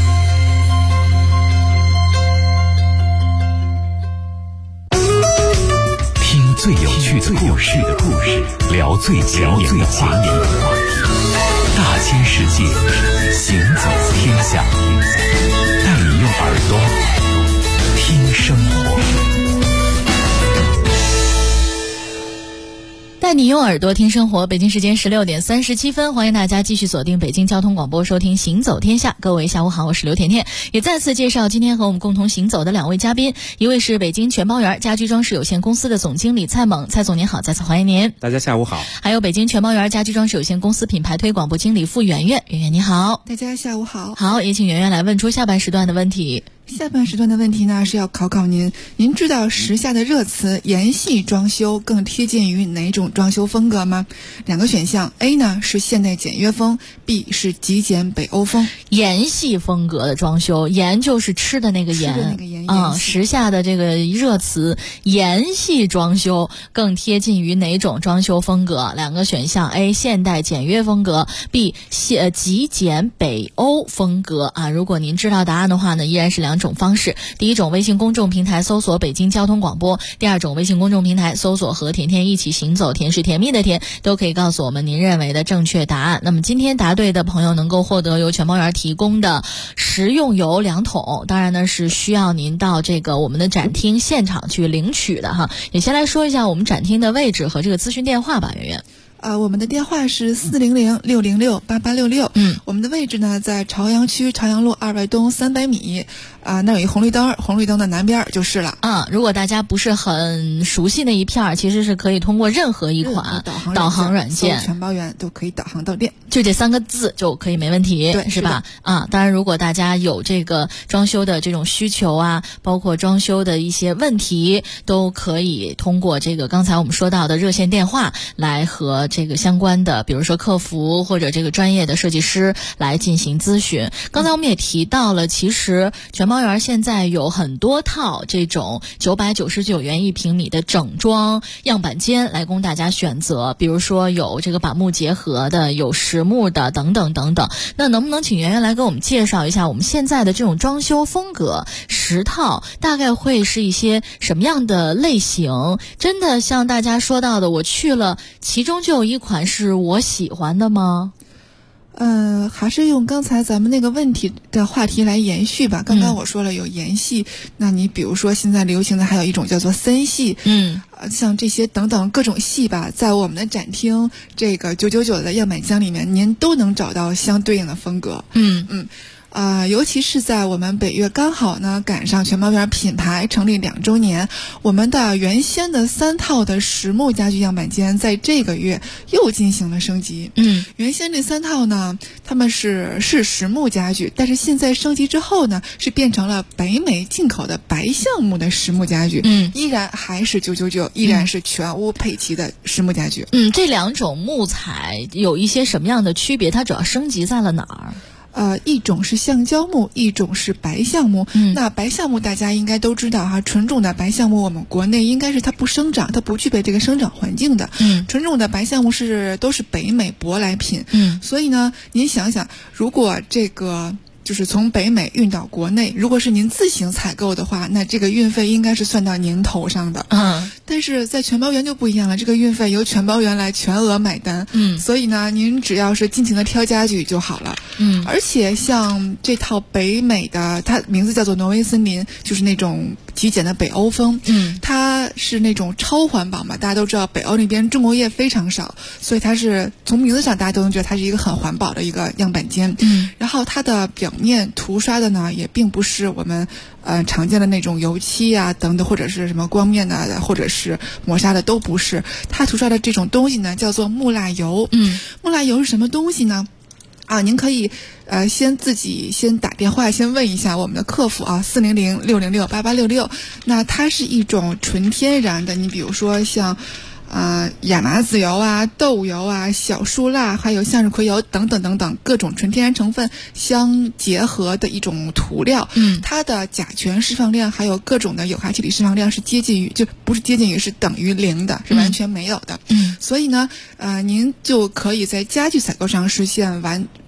听最有趣的故事，聊最前沿的话题，大千世界，行走天下，带你用耳朵听生活。 带你用耳朵听生活。北京时间16点37分，欢迎大家继续锁定北京交通广播，收听行走天下。各位下午好，我是刘甜甜，也再次介绍今天和我们共同行走的2位嘉宾，一位是北京全包园家居装饰有限公司的总经理蔡猛，蔡总您好，再次欢迎您。 大家下午好。 还有北京全包园家居装饰有限公司品牌推广部经理付圆圆，圆圆你好。 大家下午好。 好，也请圆圆来问出下半时段的问题。 下半时段的问题呢是要考您，您知道时下的热词岩系装修更贴近于哪种装修风格吗？2个选项 ，A 呢是现代简约风 ，B 是极简北欧风。 岩系风格的装修，岩就是吃的那个岩，时下的这个热词岩系装修更贴近于哪种装修风格？2个选项 A 现代简约风格 ，B 极简北欧风格啊。如果您知道答案的话呢，依然是2种方式。第一种，微信公众平台搜索北京交通广播；第二种，微信公众平台搜索和甜甜一起行走，甜是甜蜜的甜，都可以告诉我们您认为的正确答案。那么今天答对的朋友能够获得由全包园提供的食用油2桶，当然呢是需要您到这个我们的展厅现场去领取的哈。也先来说一下我们展厅的位置和这个咨询电话吧，圆圆。 我们的电话是400-606-8866。我们的位置呢在朝阳区朝阳路2外东300米。那有一红绿灯，红绿灯的南边就是了。 如果大家不是很熟悉那一片，其实是可以通过任何一款导航软件， 全包园都可以导航到店， 就这3个字就可以没问题， 对， 是吧？当然如果大家有这个装修的这种需求啊，包括装修的一些问题，都可以通过这个刚才我们说到的热线电话来和这个相关的比如说客服或者这个专业的设计师来进行咨询。刚才我们也提到了，其实全包园现在有很多套这种999元1平米的整装样板间来供大家选择，比如说有这个板木结合的，有实木的等等等等。那能不能请圆圆来给我们介绍一下我们现在的这种装修风格10套大概会是一些什么样的类型？真的像大家说到的我去了其中就有一款是我喜欢的吗？ 还是用刚才咱们那个问题的话题来延续吧。刚刚我说了有岩系，那你比如说现在流行的还有一种叫做森系，像这些等等各种系吧，在我们的展厅这个999的样板间里面，您都能找到相对应的风格。尤其是在我们北岳刚好呢赶上全包园品牌成立2周年，我们的原先的3套的实木家具样板间在这个月又进行了升级。原先这3套呢，他们是实木家具，但是现在升级之后呢，是变成了北美进口的白橡木的实木家具。依然还是999，依然是全屋配齐的实木家具。 这2种木材有一些什么样的区别？它主要升级在了哪儿？ 一种是橡胶木，一种是白橡木。那白橡木大家应该都知道哈，纯种的白橡木我们国内应该是它不生长，它不具备这个生长环境的。纯种的白橡木都是北美舶来品。所以呢，您想想，如果这个就是从北美运到国内，如果是您自行采购的话，那这个运费应该是算到您头上的。但是在全包园就不一样了，这个运费由全包园来全额买单。所以呢，您只要是尽情的挑家具就好了。而且像这套北美的，它名字叫做挪威森林，就是那种极简的北欧风。它是那种超环保嘛，大家都知道北欧那边重工业非常少，所以它是从名字上大家都能觉得它是一个很环保的一个样板间。然后它的表面涂刷的呢，也并不是我们常见的那种油漆啊等等，或者是什么光面的，或者是磨砂的，都不是。它涂刷的这种东西呢，叫做木蜡油。木蜡油是什么东西呢？您可以自己先打电话先问一下我们的客服啊，400-606-8866。那它是一种纯天然的，你比如说像亚麻籽油啊、豆油啊、小树蜡，还有向日葵油等等等等，各种纯天然成分相结合的一种涂料。它的甲醛释放量还有各种的有害气体释放量是不是接近于，是等于0的，是完全没有的。所以呢，您就可以在家具采购上实现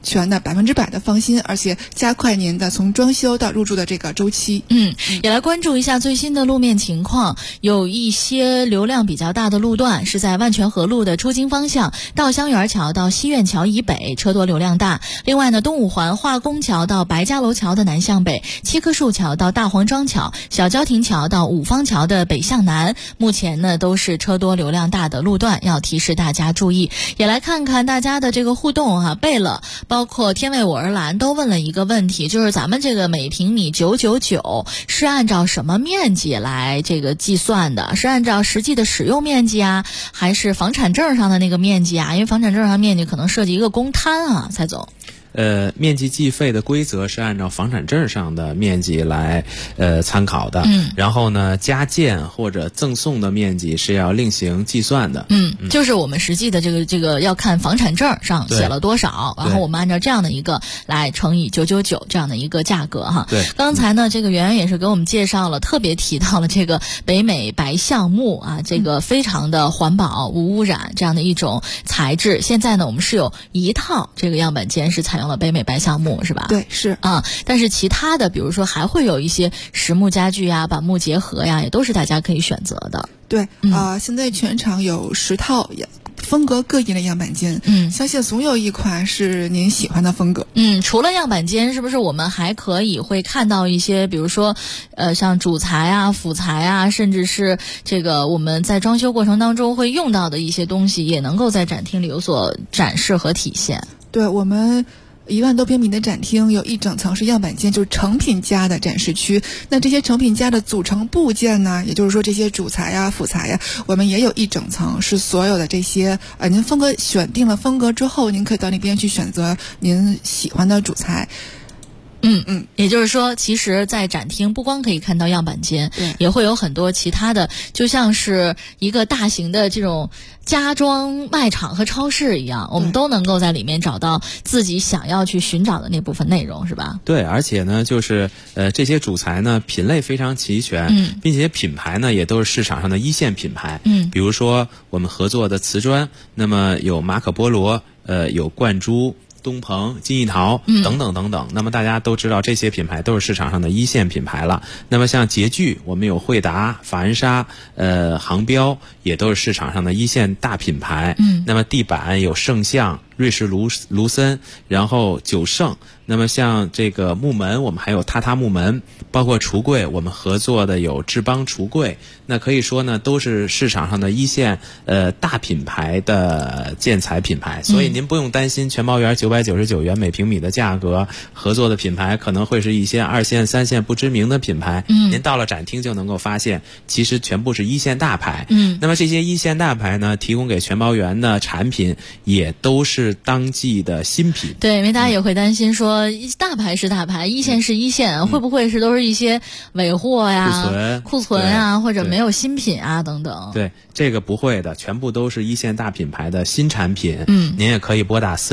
全的100%的放心，而且加快您的从装修到入住的这个周期。 也来关注一下最新的路面情况。有一些流量比较大的路段是在万泉河路的出京方向到香园桥到西苑桥以北，车多流量大。另外呢，东五环化工桥到白家楼桥的南向北，七棵树桥到大黄庄桥，小交亭桥到五方桥的北向南，目前呢都是车多流量大的路段，要提示大家注意。也来看看大家的这个互动啊，贝勒包括天为我而蓝都问了一个问题，就是咱们这个每平米999是按照什么面积来这个计算的？是按照实际的使用面积啊，还是房产证上的那个面积啊？因为房产证上面积可能涉及一个公摊啊，蔡总。 面积计费的规则是按照房产证上的面积来参考的。然后呢，加建或者赠送的面积是要另行计算的。 就是我们实际的这个要看房产证上写了多少，然后我们按照这样的一个来乘以999这样的一个价格哈。 对， 刚才呢，这个圆圆也是给我们介绍了，特别提到了这个北美白橡木啊，这个非常的环保无污染这样的一种材质。现在呢，我们是有一套这个样板间是采用了北美白橡木，是吧？ 对，是啊。但是其他的，比如说还会有一些实木家具呀、板木结合呀，也都是大家可以选择的。 对，现在全场有10套风格各异的样板间，相信总有一款是您喜欢的风格。 除了样板间，是不是我们还可以会看到一些，比如说，像主材啊、辅材啊，甚至是这个我们在装修过程当中会用到的一些东西，也能够在展厅里有所展示和体现。 对，我们1万多平米的展厅有一整层是样板间，就是成品家的展示区。那这些成品家的组成部件呢，也就是说这些主材呀、辅材呀，我们也有一整层是所有的这些您风格选定了风格之后，您可以到那边去选择您喜欢的主材。 也就是说，其实在展厅不光可以看到样板间，也会有很多其他的，就像是一个大型的这种家装卖场和超市一样，我们都能够在里面找到自己想要去寻找的那部分内容，是吧？ 对，而且呢，就是这些主材呢品类非常齐全，并且品牌呢也都是市场上的一线品牌。比如说我们合作的瓷砖，那么有马可波罗，有冠珠、东鹏、金艺陶等等等等，那么大家都知道这些品牌都是市场上的一线品牌了。那么像洁具，我们有惠达、法恩莎、航标，也都是市场上的一线大品牌。那么地板有圣象、瑞士卢森，然后九盛。那么像这个木门，我们还有榻榻木门，包括橱柜，我们合作的有智邦橱柜。那可以说呢，都是市场上的一线大品牌的建材品牌。所以您不用担心全包园999元每平米的价格，合作的品牌可能会是一些2线、3线不知名的品牌。您到了展厅就能够发现，其实全部是一线大牌。那么这些一线大牌呢，提供给全包园的产品也都是当季的新品。 对，因为大家也会担心说，大牌是大牌，一线是一线，会不会是都是一些尾货呀、库存啊，或者没有新品啊等等？ 对，这个不会的，全部都是一线大品牌的新产品。您也可以拨打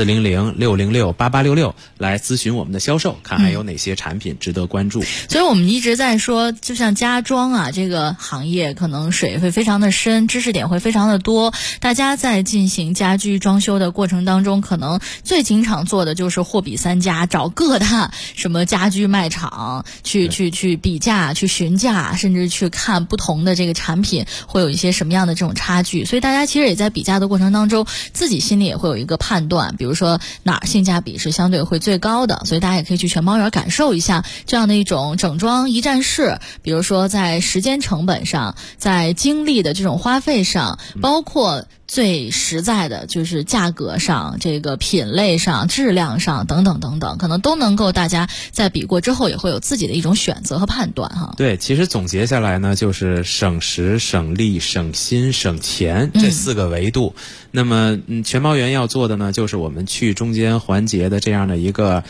400-606-8866来咨询我们的销售，看还有哪些产品值得关注。 所以我们一直在说，就像家装啊这个行业，可能水会非常的深，知识点会非常的多。大家在进行家居装修的过程当中，可能最经常做的就是货比三家，找各大什么家居卖场去比价、去询价，甚至去看不同的这个产品会有一些什么样的这种差距。所以大家其实也在比价的过程当中，自己心里也会有一个判断，比如说哪儿性价比是相对会最高的。所以大家也可以去全包园感受一下这样的一种整装一站式，比如说在时间成本上，在精力的这种花费上，包括最实在的就是价格上、这个品类上、质量上等等等等，可能都能够大家在比过之后也会有自己的一种选择和判断哈。 对，其实总结下来呢，就是省时、省力、省心、省钱这4个维度。那么全包园要做的呢，就是我们去中间环节的这样的一个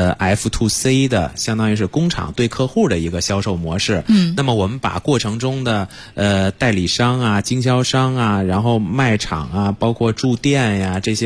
F2C 的，相当于是工厂对客户的一个销售模式。那么我们把过程中的代理商啊、经销商啊，然后卖场啊，包括驻店呀，这些可能会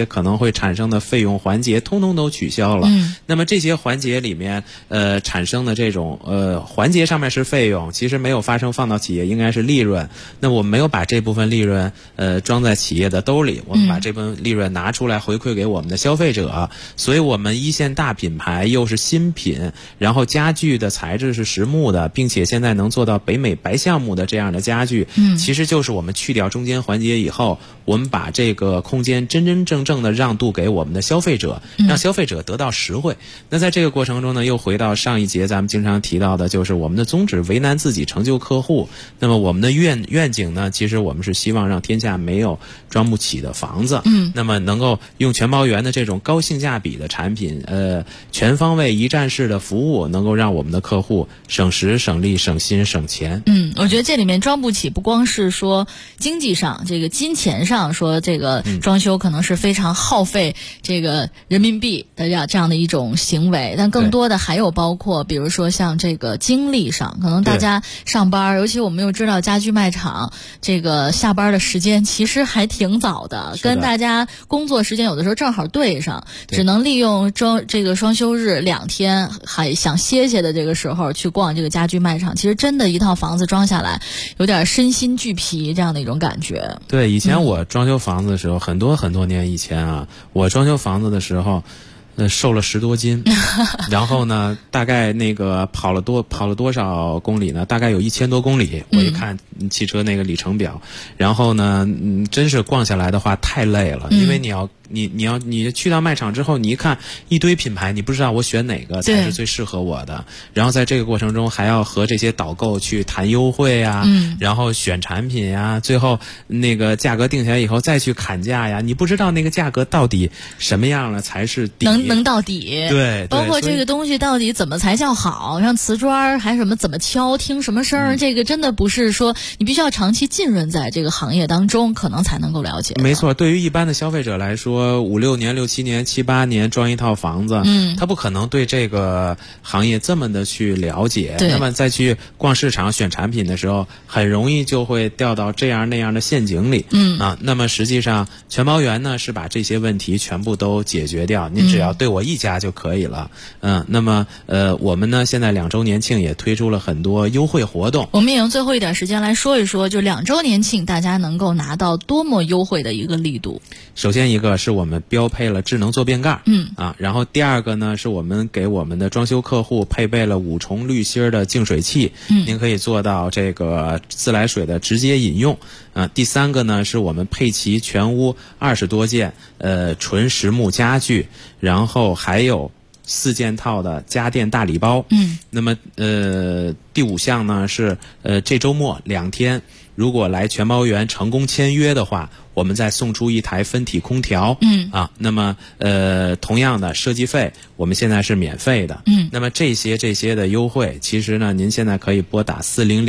会产生的费用环节通通都取消了。那么这些环节里面产生的这种环节上面是费用，其实没有发生放到企业应该是利润。那我们没有把这部分利润装在企业的兜里，我们把这部分利润拿出来回馈给我们的消费者。所以我们一线大品牌又是新品，然后家具的材质是实木的，并且现在能做到北美白橡木的这样的家具，其实就是我们去掉中间环节以后，我们把这个空间真真正正的让渡给我们的消费者，让消费者得到实惠。那在这个过程中呢，又回到上一节咱们经常提到的，就是我们的宗旨为难自己成就客户。那么我们的愿景呢，其实我们是希望让天下没有装不起的房子，那么能够用全包园的这种高性价比的产品，全方位一站式的服务，能够让我们的客户省时省力省心省钱。 我觉得这里面装不起不光是说经济上这个金钱上说这个装修可能是非常耗费这个人民币的这样的一种行为，但更多的还有包括比如说像这个精力上，可能大家上班，尤其我们又知道家居卖场这个下班的时间其实还挺早的，跟大家工作时间有的时候正好对上，只能利用这个双休日2天还想歇歇的这个时候去逛这个家居卖场，其实真的一套房子装下来有点身心俱疲这样的一种感觉。 对，以前我装修房子的时候，很多年以前啊，我装修房子的时候瘦了10多斤，然后呢，大概那个跑了多少公里呢？大概有1000多公里。我一看汽车那个里程表，然后呢，真是逛下来的话太累了，因为你去到卖场之后，你一看一堆品牌，你不知道我选哪个才是最适合我的。然后在这个过程中还要和这些导购去谈优惠啊，然后选产品呀，最后那个价格定下来以后再去砍价呀，你不知道那个价格到底什么样了才是底， 能到底。 对， 包括这个东西到底怎么才叫好，像瓷砖还什么怎么敲，听什么声，这个真的不是说你必须要长期浸润在这个行业当中，可能才能够了解。 没错，对于一般的消费者来说，5、6年、6、7年、7、8年装一套房子，他不可能对这个行业这么的去了解。那么再去逛市场选产品的时候，很容易就会掉到这样那样的陷阱里。那么实际上全包园呢是把这些问题全部都解决掉，您只要对我一家就可以了。那么我们呢现在2周年庆也推出了很多优惠活动。 我们也用最后一点时间来说一说，就2周年庆大家能够拿到多么优惠的一个力度。 首先一个是我们标配了智能坐便盖，然后第二个呢是我们给我们的装修客户配备了5重滤芯的净水器，您可以做到这个自来水的直接饮用。第三个呢是我们配齐全屋20多件纯实木家具，然后还有4件套的家电大礼包。那么第5项呢是这周末2天，如果来全包园成功签约的话，我们再送出1台分体空调。那么同样的设计费我们现在是免费的。那么这些的优惠，其实呢您现在可以拨打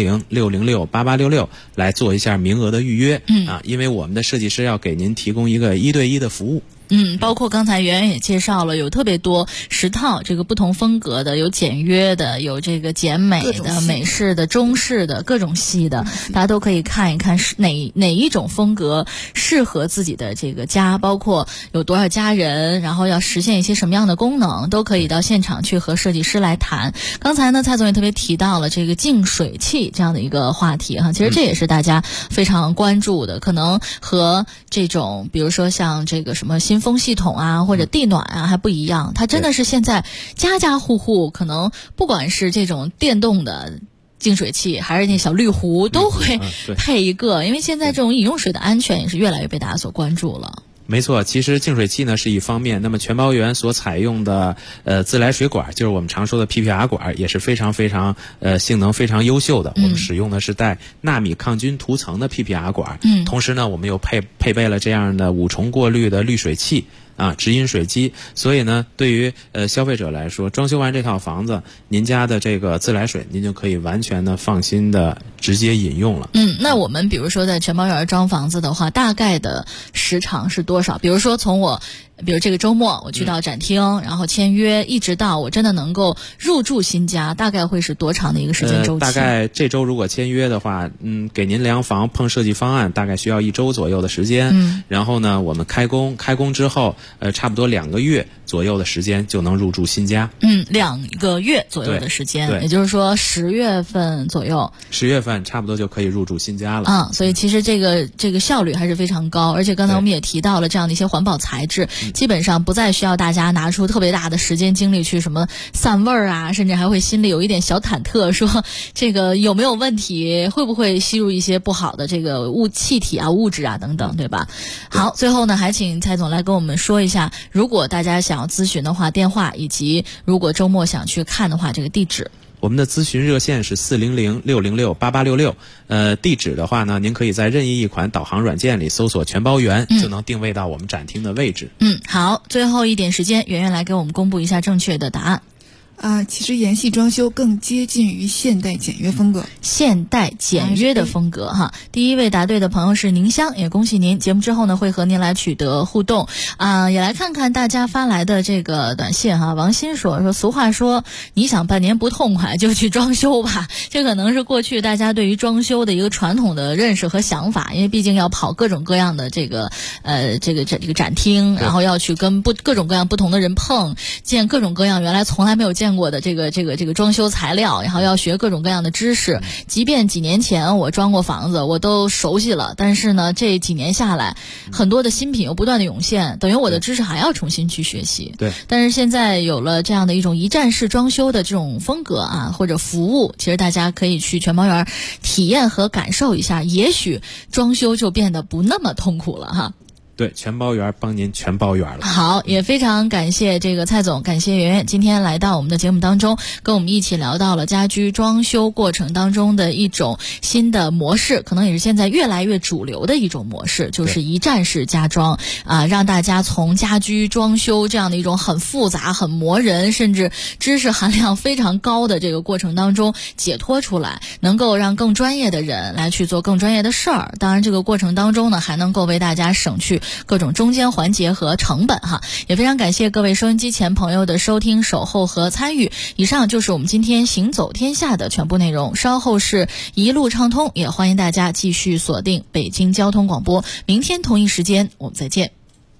400-606-8866来做一下名额的预约。因为我们的设计师要给您提供一个1对1的服务。 包括刚才圆圆也介绍了，有特别多10套这个不同风格的，有简约的，有这个简美的、美式的、中式的，各种系的，大家都可以看一看是哪一种风格适合自己的这个家，包括有多少家人，然后要实现一些什么样的功能，都可以到现场去和设计师来谈。刚才呢，蔡总也特别提到了这个净水器这样的一个话题哈，其实这也是大家非常关注的，可能和这种比如说像这个什么新风系统啊或者地暖啊还不一样，它真的是现在家家户户可能不管是这种电动的净水器还是那小滤壶都会配一个，因为现在这种饮用水的安全也是越来越被大家所关注了。 没错，其实净水器呢是一方面，那么全包园所采用的自来水管，就是我们常说的 PPR 管，也是非常性能非常优秀的。我们使用的是带纳米抗菌涂层的 PPR 管，同时呢我们又配备了这样的5重过滤的滤水器。直饮水机，所以呢，对于消费者来说，装修完这套房子，您家的这个自来水，您就可以完全的放心的直接饮用了。 那我们比如说在全包园装房子的话，大概的时长是多少？比如说比如这个周末我去到展厅，然后签约，一直到我真的能够入住新家，大概会是多长的一个时间周期？ 大概这周如果签约的话，给您量房碰设计方案，大概需要1周左右的时间。然后呢，我们开工之后， 差不多2个月左右的时间就能入住新家。 2个月左右的时间，也就是说10月份左右 ，10月份差不多就可以入住新家了。 所以其实这个效率还是非常高，而且刚才我们也提到了这样的一些环保材质，基本上不再需要大家拿出特别大的时间精力去什么散味儿啊，甚至还会心里有一点小忐忑，说这个有没有问题，会不会吸入一些不好的这个气体啊、物质啊等等，对吧？好，最后呢，还请蔡总来跟我们说一下，如果大家想要咨询的话，电话以及如果周末想去看的话，这个地址。 我们的咨询热线是400-606-8866，地址的话呢，您可以在任意一款导航软件里搜索全包园，就能定位到我们展厅的位置。 好，最后一点时间，圆圆来给我们公布一下正确的答案。 其实延禧装修更接近于现代简约风格， 现代简约的风格哈。第一位答对的朋友是宁香，也恭喜您。节目之后呢，会和您来取得互动也来看看大家发来的这个短信哈。王鑫说俗话说，你想半年不痛快就去装修吧，这可能是过去大家对于装修的一个传统的认识和想法，因为毕竟要跑各种各样的这个展厅，然后要去跟各种各样不同的人见各种各样原来从来没有见过的这个装修材料，然后要学各种各样的知识。即便几年前我装过房子，我都熟悉了，但是呢，这几年下来，很多的新品又不断的涌现，等于我的知识还要重新去学习。 对。 但是现在有了这样的一种一站式装修的这种风格或者服务，其实大家可以去全包园体验和感受一下，也许装修就变得不那么痛苦了哈。 对，全包园帮您全包园了。 好，也非常感谢这个蔡总，感谢圆圆今天来到我们的节目当中，跟我们一起聊到了家居装修过程当中的一种新的模式，可能也是现在越来越主流的一种模式，就是一站式家装让大家从家居装修这样的一种很复杂、很磨人，甚至知识含量非常高的这个过程当中解脱出来，能够让更专业的人来去做更专业的事儿。当然，这个过程当中呢，还能够为大家省去各种中间环节和成本哈。也非常感谢各位收音机前朋友的收听、守候和参与。以上就是我们今天行走天下的全部内容，稍后是一路畅通，也欢迎大家继续锁定北京交通广播，明天同一时间我们再见。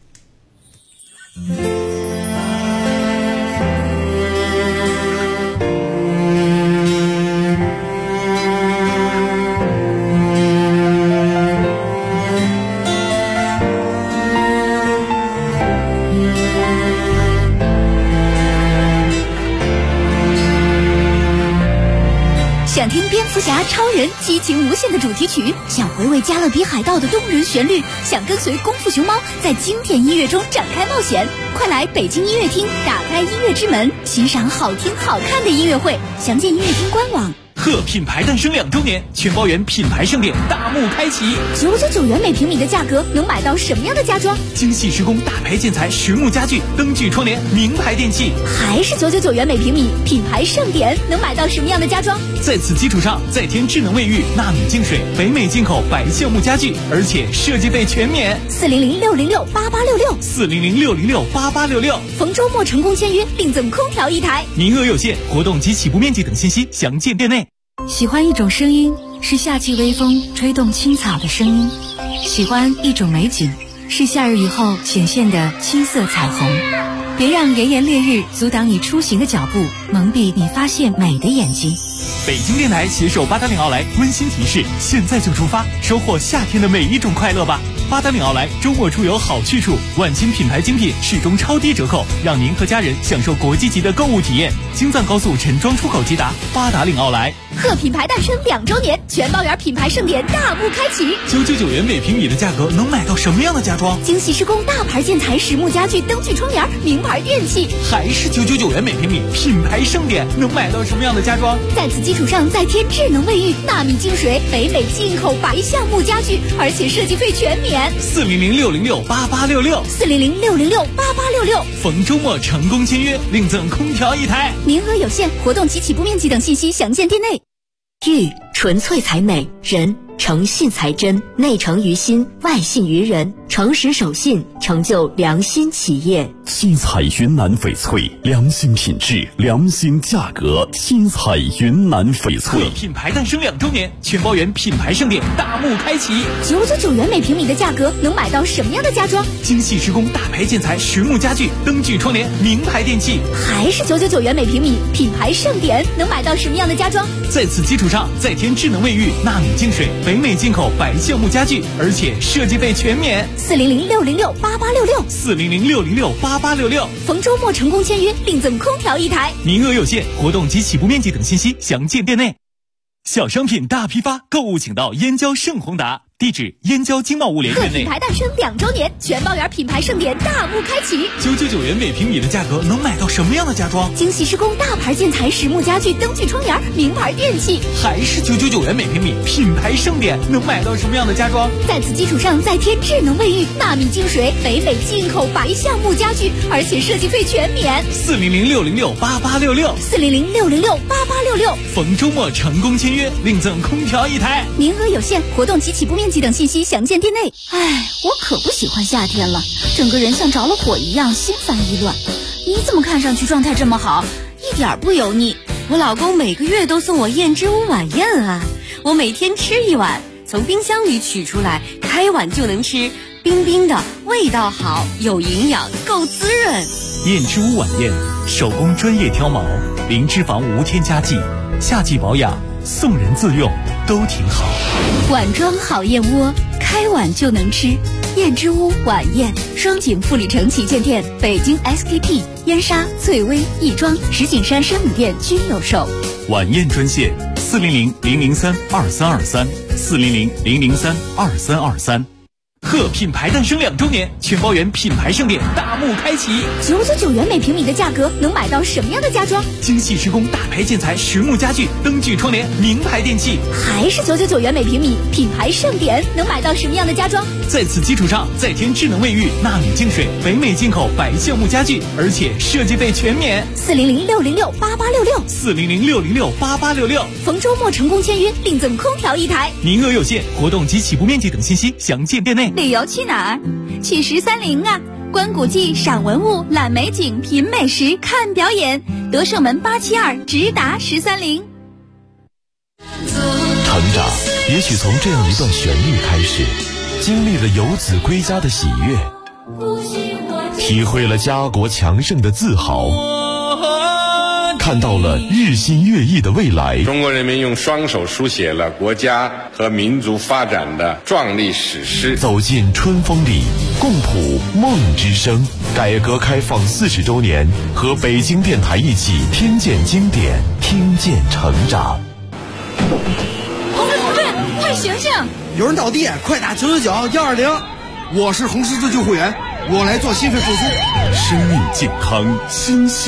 想听蝙蝠侠、超人激情无限的主题曲，想回味加勒比海盗的动人旋律，想跟随功夫熊猫在经典音乐中展开冒险，快来北京音乐厅，打开音乐之门，欣赏好听好看的音乐会。详见音乐厅官网。 贺品牌诞生2周年，全包园品牌盛典大幕开启 ，999元每平米的价格能买到什么样的家装？ 精细施工、大牌建材、实木家具、灯具窗帘、名牌电器， 还是999元每平米，品牌盛典能买到什么样的家装？ 在此基础上再添智能卫浴、纳米净水、北美进口白橡木家具，而且设计费全免。 400-606-8866，400-606-8866，逢周末成功签约，另赠空调1台， 名额有限，活动及起步面积等信息详见店内。 喜欢一种声音，是夏季微风吹动青草的声音；喜欢一种美景，是夏日以后显现的青色彩虹。别让炎炎烈日阻挡你出行的脚步，蒙蔽你发现美的眼睛。 北京电台携手八达岭奥莱温馨提示：现在就出发，收获夏天的每一种快乐吧！八达岭奥莱周末出游好去处，万金品牌精品始终超低折扣，让您和家人享受国际级的购物体验。京藏高速陈庄出口捷达，八达岭奥莱。 贺品牌诞生2周年，全包园品牌盛典大幕开启 ，999元每平米的价格能买到什么样的家装？ 精细施工、大牌建材、实木家具、灯具窗帘、名牌电器， 还是999元每平米，品牌盛典能买到什么样的家装？ 在此基础上再添智能卫浴、纳米净水、北美进口白橡木家具，而且设计费全免。 400-606-8866，400-606-8866，逢周末成功签约，另赠空调1台， 名额有限，活动及起步面积等信息详见店内。 玉纯粹才美，人诚信才真，内诚于心，外信于人，诚实守信，成就良心企业。 七彩云南翡翠，良心品质，良心价格。七彩云南翡翠品牌诞生2周年，全包圆品牌盛典大幕开启。 999元每平米的价格，能买到什么样的家装？ 精细施工大牌建材、实木家具、灯具窗帘、名牌电器。 还是999元每平米，品牌盛典能买到什么样的家装？ 在此基础上，再添智能卫浴、纳米净水、北美进口白橡木家具，而且设计费全免。 400-606-8866，400-606-8866。逢周末成功签约，另赠空调1台， 名额有限，活动及起步面积等信息详见店内。小商品大批发，购物请到燕郊盛宏达，地址燕郊经贸物联院内。 品牌诞生2周年，全包圆品牌盛典大幕开启。 999元每平米的价格，能买到什么样的家装？ 精细施工大牌建材、实木家具、灯具窗帘、名牌电器。 还是999元每平米，品牌盛典能买到什么样的家装？ 在此基础上再添智能卫浴、纳米净水、北美进口白橡木家具，而且设计费全免。 400-606-8866，400-606-8866。逢周末成功签约，另赠空调1台， 名额有限，活动及起步面积等信息详见店内。哎，我可不喜欢夏天了，整个人像着了火一样，心烦意乱。你怎么看上去状态这么好，一点不油腻？ 我老公每个月都送我燕之屋晚宴啊，我每天吃1碗，从冰箱里取出来，开碗就能吃，冰冰的，味道好，有营养，够滋润。 燕之屋晚宴，手工专业挑毛，零脂肪无添加剂，夏季保养，送人自用都挺好。 碗装好燕窝，开碗就能吃。燕之屋晚宴，双井富里城旗舰店、北京 SKP、燕莎、翠微、亦庄、石景山生米店均有售。 晚宴专线400-003-2323，400-003-2323。贺品牌诞生2周年，全包圆品牌盛典大幕开启。 999元每平米的价格，能买到什么样的家装？ 精细施工大牌建材、实木家具、灯具窗帘、名牌电器。 还是999元每平米，品牌盛典能买到什么样的家装？ 在此基础上再添智能卫浴、纳米净水、北美进口白橡木家具，而且设计费全免。 400-606-8866，400-606-8866。逢周末成功签约，另赠空调1台， 名额有限，活动及起步面积等信息详见店内。 旅游去哪儿？去13陵啊！观古迹、赏文物、览美景、品美食、看表演。德胜门872直达13陵。 成长也许从这样一段旋律开始，经历了游子归家的喜悦，体会了家国强盛的自豪，看到了日新月异的未来。 中国人民用双手书写了国家和民族发展的壮丽史诗。 走进春风里，共谱梦之声。改革开放40周年，和北京电台一起听见经典，听见成长。 同志，快醒醒！ 有人倒地，快打999-120。我是红十字救护员，我来做心肺复苏。 生命健康，心系